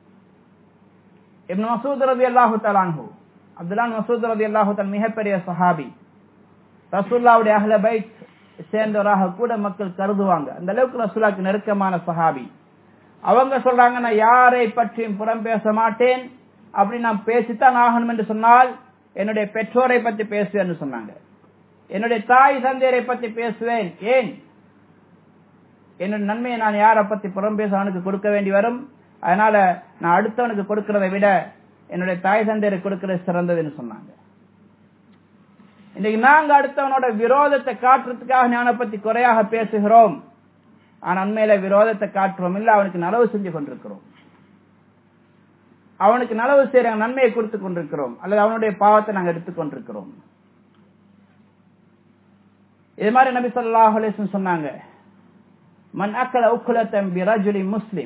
இப்னு மஸ்ஊத் ரலியல்லாஹு தஆலா அன்ஹு, அப்துல்லாஹ் மஸ்ஊத் ரலியல்லாஹு தஆலா மிகப்பெரிய சஹாபி, ரசூலுல்லாஹ்வுடைய அஹ்ல பைத் சேர்ந்தவராக கூட மக்கள் கருதுவாங்க. அந்த அளவுக்கு ரசூலுல்லாஹ்வுக்கு நெருக்கமான சஹாபி. அவங்க சொல்றாங்க, நான் யாரை பற்றியும் புறம் பேச மாட்டேன், அப்படி நான் பேசித்தான் ஆகணும் என்று சொன்னால் என்னுடைய பெற்றோரை பற்றி பேசுவேன் சொன்னாங்க. என்னுடைய தாய் தந்தையரை பற்றி பேசுவேன். ஏன்? என்னுடைய நன்மையை நான் யாரை பத்தி புறம் பேச அவனுக்கு கொடுக்க வேண்டி வரும். அதனால நான் அடுத்தவனுக்கு கொடுக்கிறதை விட என்னுடைய தாய் தந்தையரை கொடுக்கிறது சிறந்ததுன்னு சொன்னாங்க. இன்னைக்கு நாங்க அடுத்தவனோட விரோதத்தை காட்டுறதுக்காக ஞான பத்தி குறையாக பேசுகிறோம், ஆனா உண்மையில விரோதத்தை காட்டுறோம் இல்ல, அவனுக்கு நலவு செஞ்சு கொண்டிருக்கிறோம், அவனுக்கு நலவு செய்யற நன்மையை கொடுத்து கொண்டிருக்கிறோம், அல்லது அவனுடைய பாவத்தை நாங்கள் எடுத்துக் கொண்டிருக்கிறோம். இது மாதிரி நபி ஸல்லல்லாஹு அலைஹி வஸல்லம் சொன்னாங்க, மன் அக்கல உக்லதன் பிரஜுலி முஸ்லிம்,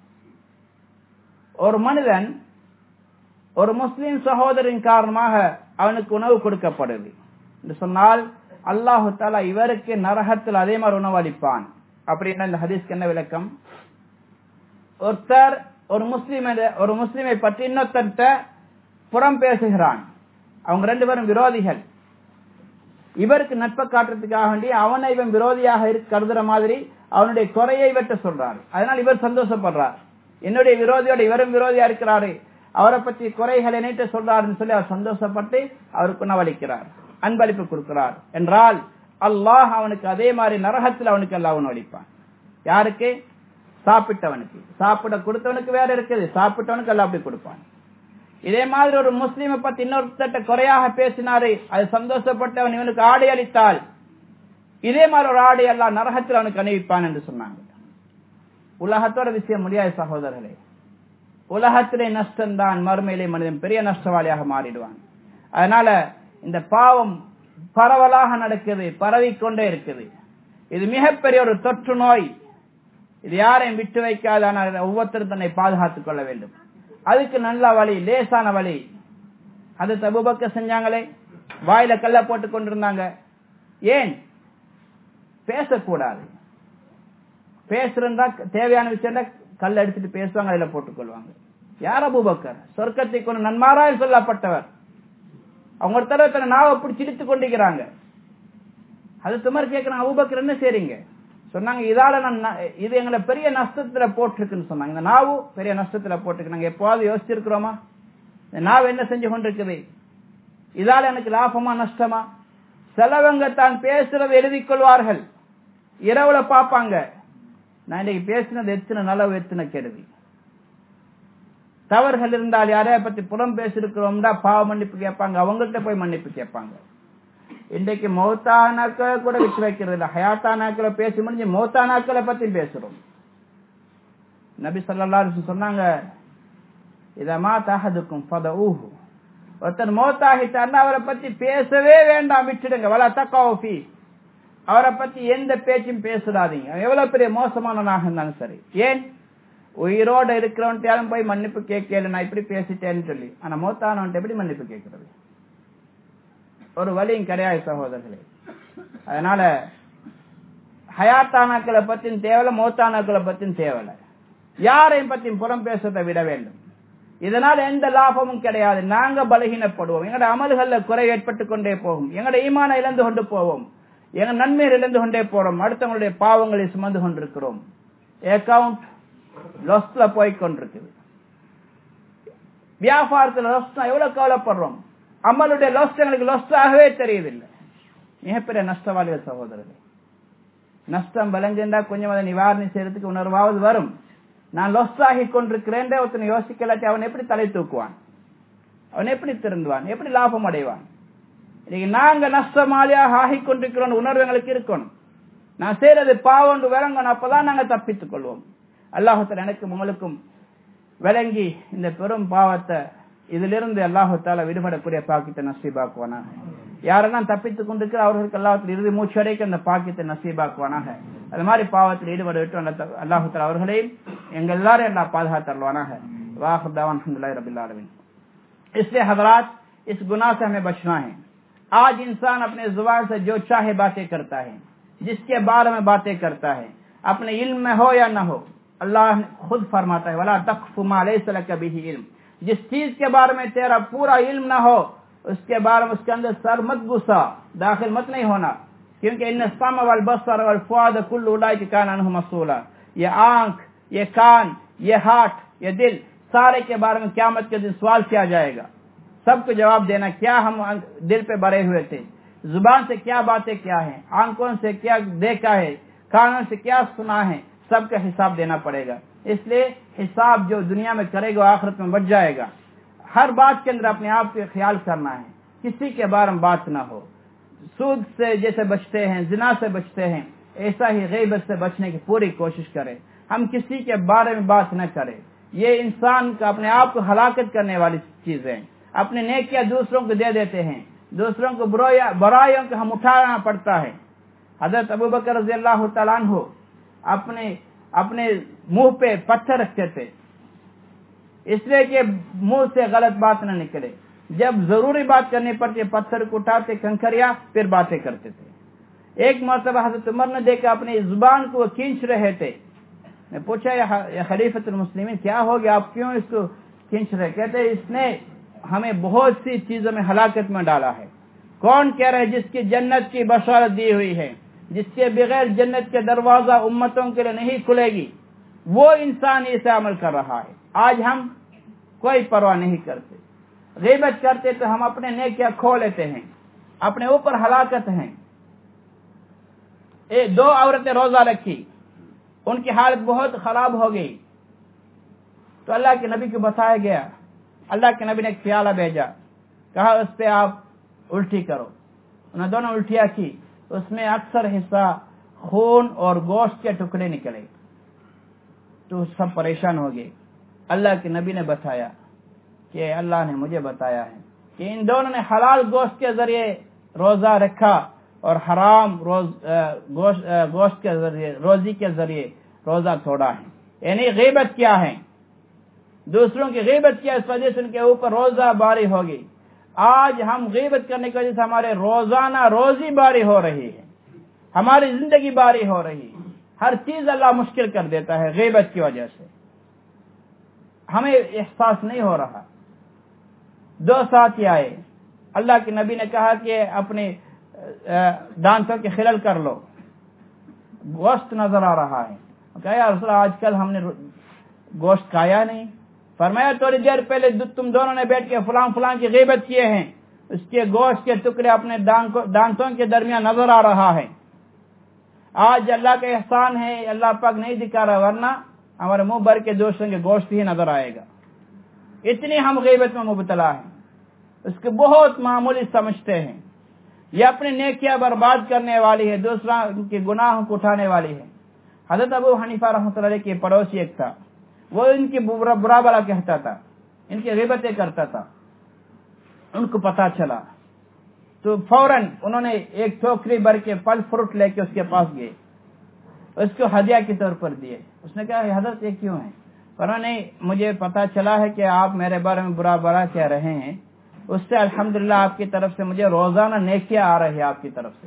ஒரு மனிதன் ஒரு முஸ்லிம் சகோதரின் காரணமாக அவனுக்கு உணவு கொடுக்கப்படுது என்று சொன்னால் அல்லாஹு தஆலா இவருக்கு நரகத்தில் அதே மாதிரி உணவு அளிப்பான். அப்படின்னா இந்த ஹதீஸ்க்கு என்ன விளக்கம்? ஒருத்தர் ஒரு முஸ்லிம் ஒரு முஸ்லிமை பற்றி இன்னொருத்த புறம் பேசுகிறான். அவங்க ரெண்டு பேரும் விரோதிகள். இவருக்கு நட்பை காட்டுறதுக்காக வேண்டி அவனை இவன் விரோதியாக கருதுற மாதிரி அவனுடைய குறையை வெட்ட சொல்றாரு. அதனால் இவர் சந்தோஷப்படுறார். என்னுடைய விரோதியோட இவரும் விரோதியா இருக்கிறாரு, அவரை பற்றி குறைகளை நீட்ட சொல்றாருன்னு சொல்லி அவர் சந்தோஷப்பட்டு அவருக்கு உணவளிக்கிறார், அன்பளிப்பு கொடுக்கிறார் என்றால் அல்லாஹ் அவனுக்கு அதே மாதிரி நரகத்தில் அவனுக்கு அல்லாஹ் உணவளிப்பான். யாருக்கு? சாப்பிட்டவனுக்கு. சாப்பிட கொடுத்தவனுக்கு வேற இருக்குது, சாப்பிட்டவனுக்கு அல்லாஹ் அப்படி கொடுப்பான். இதே மாதிரி ஒரு முஸ்லீமை பத்தி இன்னொருத்த குறையாக பேசினாரு, அது சந்தோஷப்பட்டவன் இவனுக்கு ஆடை அளித்தால் இதே மாதிரி ஒரு ஆடை அல்லாஹ் நரகத்தில் அவனுக்கு அணிவிப்பான் என்று சொன்னாங்க. உலகத்தோட விஷயம் முடியாது சகோதரர்களே. உலகத்திலே நஷ்டம்தான், மறுமையிலே மனிதன் பெரிய நஷ்டவாளியாக மாறிடுவான். அதனால இந்த பாவம் பரவலாக நடக்குது, பரவிக்கொண்டே இருக்குது. இது மிகப்பெரிய ஒரு தொற்று நோய். இது யாரையும் விட்டு வைக்காத, ஒவ்வொருத்தரும் தன்னை பாதுகாத்துக் கொள்ள வேண்டும். அதுக்கு நல்ல வழி, லேசான வழி. அது அபூபக்கர் செஞ்சாங்களே, வாயில கல்ல போட்டுக் கொண்டிருந்தாங்க. ஏன் பேசக்கூடாது? பேசுறா தேவையான விஷயம் கல் எடுத்துட்டு பேசுவாங்க, அதுல போட்டுக் கொள்வாங்க. யார் அபூபக்கர்? சொர்க்கத்தை கொண்டு நன்மாராய் சொல்லப்பட்டவர். அவங்க ஒரு தடவை தன்னை நாவை பிடிச்சி இழுத்து கொண்டிருக்கிறாங்க. அது துமர் கேட்கிறாங்க, அபூபக்கர் என்ன செய்றீங்க? சொன்னாங்க, இதால நான் இது எங்களை பெரிய நஷ்டத்துல போட்டிருக்குன்னு சொன்னாங்க. இந்த நாவு பெரிய நஷ்டத்துல போட்டிருக்கு. நாங்க எப்போது யோசிச்சிருக்கிறோமா இந்த நாவு என்ன செஞ்சு கொண்டிருக்குது? இதால எனக்கு லாபமா நஷ்டமா? செலவங்க தான் பேசுறதை எழுதி கொள்வார்கள், இரவுல பாப்பாங்க நான் இன்னைக்கு பேசினது எத்தனை நலவு எத்தனை கெடுதி. தவறுகள் இருந்தால் யாரைய பத்தி புறம் பேசிருக்கிறோம்னா பாவ மன்னிப்பு கேட்பாங்க, அவங்கள்ட்ட போய் மன்னிப்பு கேட்பாங்க. இன்றைக்கு மௌத்தானாக்களை கூட விட்டு வைக்கிறது இல்லை. ஹயாத்தானாக்களை பேசி முடிஞ்சு மௌத்தானாக்களை பத்தி பேசுறோம். நபி ஸல்லல்லாஹு அலைஹி வஸல்லம் சொன்னாங்க, இதமா தஹதுக்கும் ஃபதஊஹு, ஒருத்தர் மௌத்தாகிட்டார்னா அவரை பத்தி பேசவே வேண்டாம், விட்டுடுங்க. வலா தகௌஃபி, அவரை பத்தி எந்த பேச்சும் பேசுறாதீங்க, எவ்வளவு பெரிய மோசமானவனாக இருந்தாலும் சரி. ஏன்? உயிரோட இருக்கிறவன்ட்டாலும் போய் மன்னிப்பு கேட்கல, நான் இப்படி பேசிட்டேன்னு சொல்லி. ஆனா மௌத்தானவன்ட்ட எப்படி மன்னிப்பு கேட்கறது? ஒரு வழியும் கிடையாது சகோதரர்களே. அதனால ஹயாத்தானாக்களை பத்தியும் தேவையில்ல, மௌத்தானாக்களை பத்தியும் தேவையில்லை. யாரையும் பத்தியும் புறம் பேசுறதை விட வேண்டும். இதனால எந்த லாபமும் கிடையாது. நாங்க பலகீனப்படுவோம், எங்களோட அமல்கள்ல குறை ஏற்பட்டு கொண்டே போகும், எங்களோட ஈமானை இழந்து கொண்டு போவோம், எங்க நன்மையை இழந்து கொண்டே போறோம், அடுத்தவங்களுடைய பாவங்களை சுமந்து கொண்டிருக்கிறோம். அக்கவுண்ட் லொஸ்ட்ல போய் கொண்டிருக்குது. வியாபாரத்தில் லொஸ்ட் எவ்வளவு கவலைப்படுறோம், அமலுடைய லொஸ்ட் எங்களுக்கு லொஸ்டாகவே தெரியுதில்லை. மிகப்பெரிய நஷ்டவாளிகள் சகோதரர்கள். நஷ்டம் விளங்குண்டா கொஞ்சம் அதை நிவாரணை செய்யறதுக்கு உணர்வாவது வரும். நான் லொஸ்ட் ஆகி கொண்டிருக்கிறேன் ஒருத்தனை யோசிக்கலாட்டி அவன் எப்படி தலை தூக்குவான்? அவன் எப்படி திருந்துவான்? எப்படி லாபம் அடைவான்? இன்னைக்கு நாங்க நஷ்டமாளியாக ஆகிக் கொண்டிருக்கிறோம் உணர்வு எங்களுக்கு இருக்கணும். நான் செய்யறது பாவம் விளங்கணும், அப்பதான் நாங்க தப்பித்துக் கொள்வோம். அல்லாஹ் தஆலா எனக்கும் உங்களுக்கும் விளங்கி இந்த பெரும் பாவத்தை இதிலிருந்து அல்லாஹ் தஆலா விடுபடக்கூடிய பாக்கியத்தை நசீபாக்குவானாக. யாரெல்லாம் தப்பித்துக் கொண்டிருக்கிற அவர்களுக்கு அல்லாஹ் தஆலா இறுதி மூச்சு வரைக்கும் அந்த பாக்கியத்தை நசீபாக்குவானாக. அது மாதிரி பாவத்தில் ஈடுபட விட்டு அல்லாஹ் தஆலா அவர்களையும் எங்க எல்லாரும் எல்லாம் பாதுகாத்து அருள்வானாக. வாஹிர் தஅவானா அல்ஹம்துலில்லாஹி ரப்பில் ஆலமீன். इसलिए हज़रात इस गुनाह से हमें बचना है। आज इंसान अपने जुबान से जो चाहे बातें करता है, जिसके बारे में बातें करता है, अपने इल्म में हो या न हो, अल्लाह खुद फरमाता है वला तक़फ़ु मा लैसा लक बिही इल्म। जिस चीज के बारे में तेरा पूरा इल्म न हो उसके बारे में उसके अंदर सर मत घुसा, दाखिल मत नहीं होना, क्योंकि इन्न सम वल बसर वल फुआद कुल्लु उलाइका कान अन्हु मसूला। ये आंख, ये कान, ये हाथ, ये दिल, सारे के बारे में क़यामत के दिन सवाल किया जाएगा। सबको जवाब देना, क्या हम दिल पे भरे हुए थे, जुबान से क्या बातें क्या है, आंखों से क्या देखा है, कानों से क्या सुना है, सबका हिसाब देना पड़ेगा। इसलिए हिसाब जो दुनिया में करेगा आखिरत में बच जाएगा। हर बात के अंदर अपने आप का ख्याल करना है, किसी के बारे में बात ना हो। सूद से जैसे बचते हैं, जिना से बचते हैं, ऐसा ही गैबत से बचने की पूरी कोशिश करें। हम किसी के बारे में बात न करें, ये इंसान का अपने आप को हलाकत करने वाली चीज है। अपने नेकियां दूसरों को दे देते हैं, दूसरों को बुराइयों को हम उठाना पड़ता है। हजरत अबू बकर रज़ियल्लाहु तआला अन्हु अपने अपने मुंह पे पत्थर रखते थे, इसलिए कि मुंह से गलत बात न निकले। जब जरूरी बात करनी पड़ती है पत्थर को उठाते, कंकरिया, फिर बातें करते थे। एक मर्तबा हजरत उमर ने देखा अपनी जुबान को वो खींच रहे थे, نے پوچھا یا خلیفۃ المسلمین کیا ہو گیا, آپ کیوں اس کو کھینچ رہے؟ کہتے اس نے ہمیں بہت سی چیزوں میں ہلاکت میں ڈالا ہے. کون کہہ رہے جس کی جنت کی بشارت دی ہوئی ہے, جس کے بغیر جنت کے دروازہ امتوں کے لیے نہیں کھلے گی, وہ انسان اسے عمل کر رہا ہے. آج ہم کوئی پرواہ نہیں کرتے, غیبت کرتے تو ہم اپنے نیکیاں کھو لیتے ہیں, اپنے اوپر ہلاکت ہیں. دو عورتیں روزہ رکھی, ان کی حالت بہت خراب ہو گئی, تو اللہ کے نبی کو بتایا گیا. اللہ کے نبی نے ایک پیالہ بھیجا, کہا اس پہ آپ الٹی کرو. انہوں نے دونوں الٹیاں کی, اس میں اکثر حصہ خون اور گوشت کے ٹکڑے نکلے, تو سب پریشان ہو گئے. اللہ کے نبی نے بتایا کہ اللہ نے مجھے بتایا ہے کہ ان دونوں نے حلال گوشت کے ذریعے روزہ رکھا اور حرام روز گوشت گوشت کے ذریعے روزی کے ذریعے روزہ توڑا ہے. یعنی غیبت کیا ہے, دوسروں کی غیبت کیا, اس وجہ سے ان کے اوپر روزہ باری ہوگی. آج ہم غیبت کرنے کی وجہ سے ہمارے روزانہ روزی باری ہو رہی ہے, ہماری زندگی باری ہو رہی ہے. ہر چیز اللہ مشکل کر دیتا ہے غیبت کی وجہ سے, ہمیں احساس نہیں ہو رہا. دو ساتھی آئے, اللہ کے نبی نے کہا کہ اپنے دانتوں کے خلل کر لو, گوشت نظر آ رہا ہے. کہا یا رسول اللہ آج کل ہم نے گوشت کھایا نہیں. فرمایا تھوڑی دیر پہلے تم دونوں نے بیٹھ کے فلاں فلاں کی غیبت کیے ہیں, اس کے گوشت کے ٹکڑے اپنے دانتوں کے درمیان نظر آ رہا ہے. آج اللہ کا احسان ہے, اللہ پاک نہیں دکھا رہا, ورنہ ہمارے منہ بھر کے دوستوں کے گوشت ہی نظر آئے گا. اتنی ہم غیبت میں مبتلا ہیں, اس کو بہت معمولی سمجھتے ہیں. یہ اپنی نیکیاں برباد کرنے والی ہے, دوسرا کے گناہوں کو اٹھانے والی ہے. حضرت ابو حنیفہ رحمۃ اللہ علیہ کے پڑوسی ایک تھا, وہ ان کی برا بلا کہتا تھا, ان کی غیبتیں کرتا تھا. ان کو پتا چلا تو فوراً انہوں نے ایک ٹوکری بھر کے پھل فروٹ لے کے اس کے پاس گئے, اس کو ہدیہ کے طور پر دیے. اس نے کہا حضرت یہ کیوں ہے؟ فرمایا نہیں, مجھے پتا چلا ہے کہ آپ میرے بارے میں برا برا کہہ رہے ہیں, اس سے الحمدللہ آپ کی طرف سے مجھے روزانہ نیکیاں آ رہی ہے آپ کی طرف سے.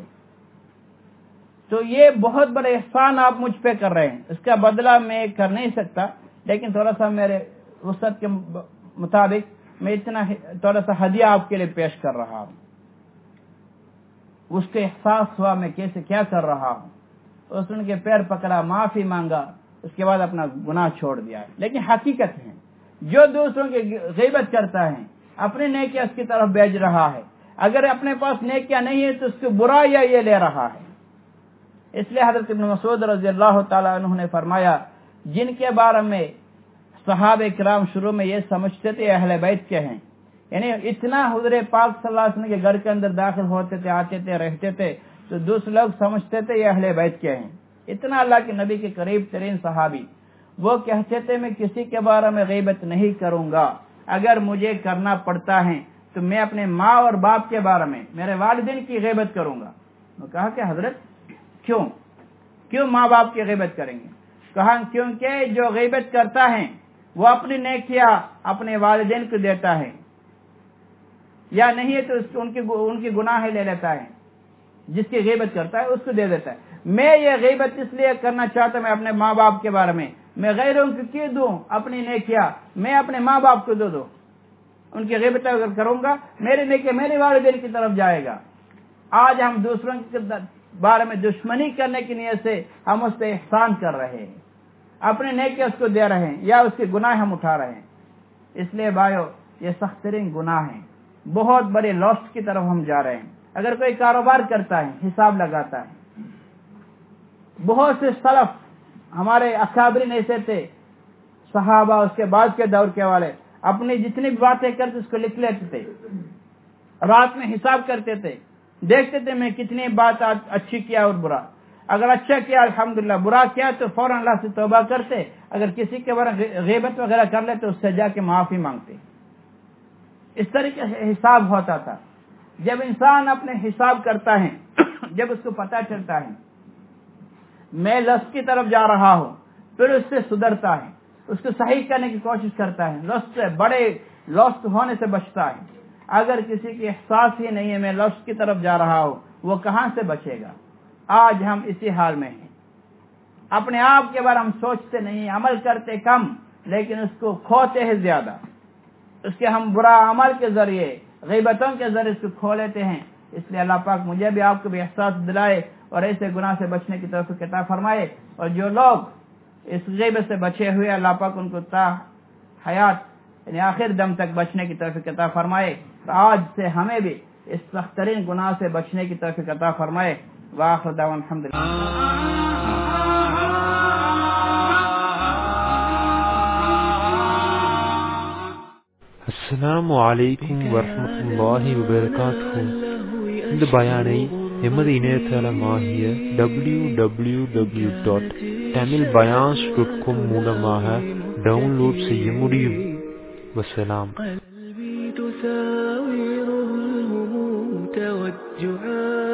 تو یہ بہت بڑے احسان آپ مجھ پہ کر رہے ہیں, اس کا بدلہ میں کر نہیں سکتا, لیکن تھوڑا سا میرے وسعت کے مطابق میں اتنا تھوڑا سا ہدیہ آپ کے لیے پیش کر رہا ہوں. اس کے احساس ہوا میں کیسے کیا کر رہا ہوں. اس نے کے پیر پکڑا, معافی مانگا, اس کے بعد اپنا گناہ چھوڑ دیا. لیکن حقیقت ہے جو دوسروں کی غیبت کرتا ہے اپنے نیکیاں اس کی طرف بھیج رہا ہے. اگر اپنے پاس نیکیاں نہیں ہے تو اس کی برائیاں یہ لے رہا ہے. اس لیے حضرت ابن مسعود رضی اللہ تعالیٰ عنہ نے فرمایا, جن کے بارے میں صحابہ کرام شروع میں یہ سمجھتے تھے اہل بیت کے ہیں, یعنی اتنا حضور پاک صلی اللہ علیہ وسلم کے گھر کے اندر داخل ہوتے تھے, آتے تھے, رہتے تھے, تو دوسرے لوگ سمجھتے تھے یہ اہل بیت کے ہیں. اتنا اللہ کے نبی کے قریب ترین صحابی, وہ کہتے تھے میں کسی کے بارے میں غیبت نہیں کروں گا, اگر مجھے کرنا پڑتا ہے تو میں اپنے ماں اور باپ کے بارے میں, میرے والدین کی غیبت کروں گا. وہ کہا کہ حضرت کیوں کیوں ماں باپ کی غیبت کریں گے؟ کہا کیونکہ جو غیبت کرتا ہے وہ اپنی نیکیاں اپنے والدین کو دیتا ہے, یا نہیں ہے تو ان کی ان کی گناہ لے لیتا ہے. جس کی غیبت کرتا ہے اس کو دے دیتا ہے. میں یہ غیبت اس لیے کرنا چاہتا ہوں میں اپنے ماں باپ کے بارے میں, میں غیروں کو کیوں دوں اپنی نیکیاں, میں اپنے ماں باپ کو دے دوں. ان کی غیبت اگر کروں گا میرے نیکیاں میرے والدین کی طرف جائے گا. آج ہم دوسروں کے بارے میں دشمنی کرنے کی نیت سے ہم اس پہ احسان کر رہے ہیں, اپنے نیکیاں اس کو دے رہے ہیں, یا اس کے گناہ ہم اٹھا رہے ہیں. اس لیے بھائیو یہ سخت ترین گناہ ہے, بہت بڑے لاسٹ کی طرف ہم جا رہے ہیں. اگر کوئی کاروبار کرتا ہے حساب لگاتا ہے, بہت سے سلف ہمارے اکابرین ایسے تھے, صحابہ اس کے بعد کے دور کے والے, اپنی جتنی بھی باتیں کرتے اس کو لکھ لیتے تھے, رات میں حساب کرتے تھے, دیکھتے تھے میں کتنی بات اچھی کیا اور برا. اگر اچھا کیا الحمدللہ, برا کیا تو فوراً اللہ سے توبہ کرتے, اگر کسی کے بارے غیبت وغیرہ کر لیتے اس سے جا کے معافی مانگتے. اس طریقے سے حساب ہوتا تھا. جب انسان اپنے حساب کرتا ہے, جب اس کو پتہ چلتا ہے میں لفظ کی طرف جا رہا ہوں, پھر اس سے سدھرتا ہے, اس کو صحیح کرنے کی کوشش کرتا ہے, لفظ سے بڑے لفظ ہونے سے بچتا ہے. اگر کسی کی احساس ہی نہیں ہے میں لفظ کی طرف جا رہا ہوں, وہ کہاں سے بچے گا؟ آج ہم اسی حال میں ہیں. اپنے آپ کے بارے ہم سوچتے نہیں، عمل کرتے کم لیکن اس کو کھوتے ہیں زیادہ، اس کے ہم برا عمل کے ذریعے غیبتوں کے ذریعے اس کو کھو لیتے ہیں. اس لیے اللہ پاک مجھے بھی آپ کو بھی احساس دلائے اور ایسے گناہ سے بچنے کی توفیق عطا فرمائے. اور جو لوگ اس غیبت سے بچے ہوئے اللہ پاک ان کو تا حیات یعنی آخر دم تک بچنے کی توفیق عطا فرمائے. آج سے ہمیں بھی اس سخت ترین گناہ سے بچنے کی توفیق عطا فرمائے. وآخر دعوانا الحمدللہ. அஸ்ஸலாமு அலைக்கும் வரஹ்மத்துல்லாஹி வபரகாத்துஹு. இந்த பயானை எமது இணையதளமாகிய W W W dot Tamil பயான்ஸ் டாட் காம் மூலமாக டவுன்லோட் செய்ய முடியும். வஸ்ஸலாம். تساوره الهموم توجعا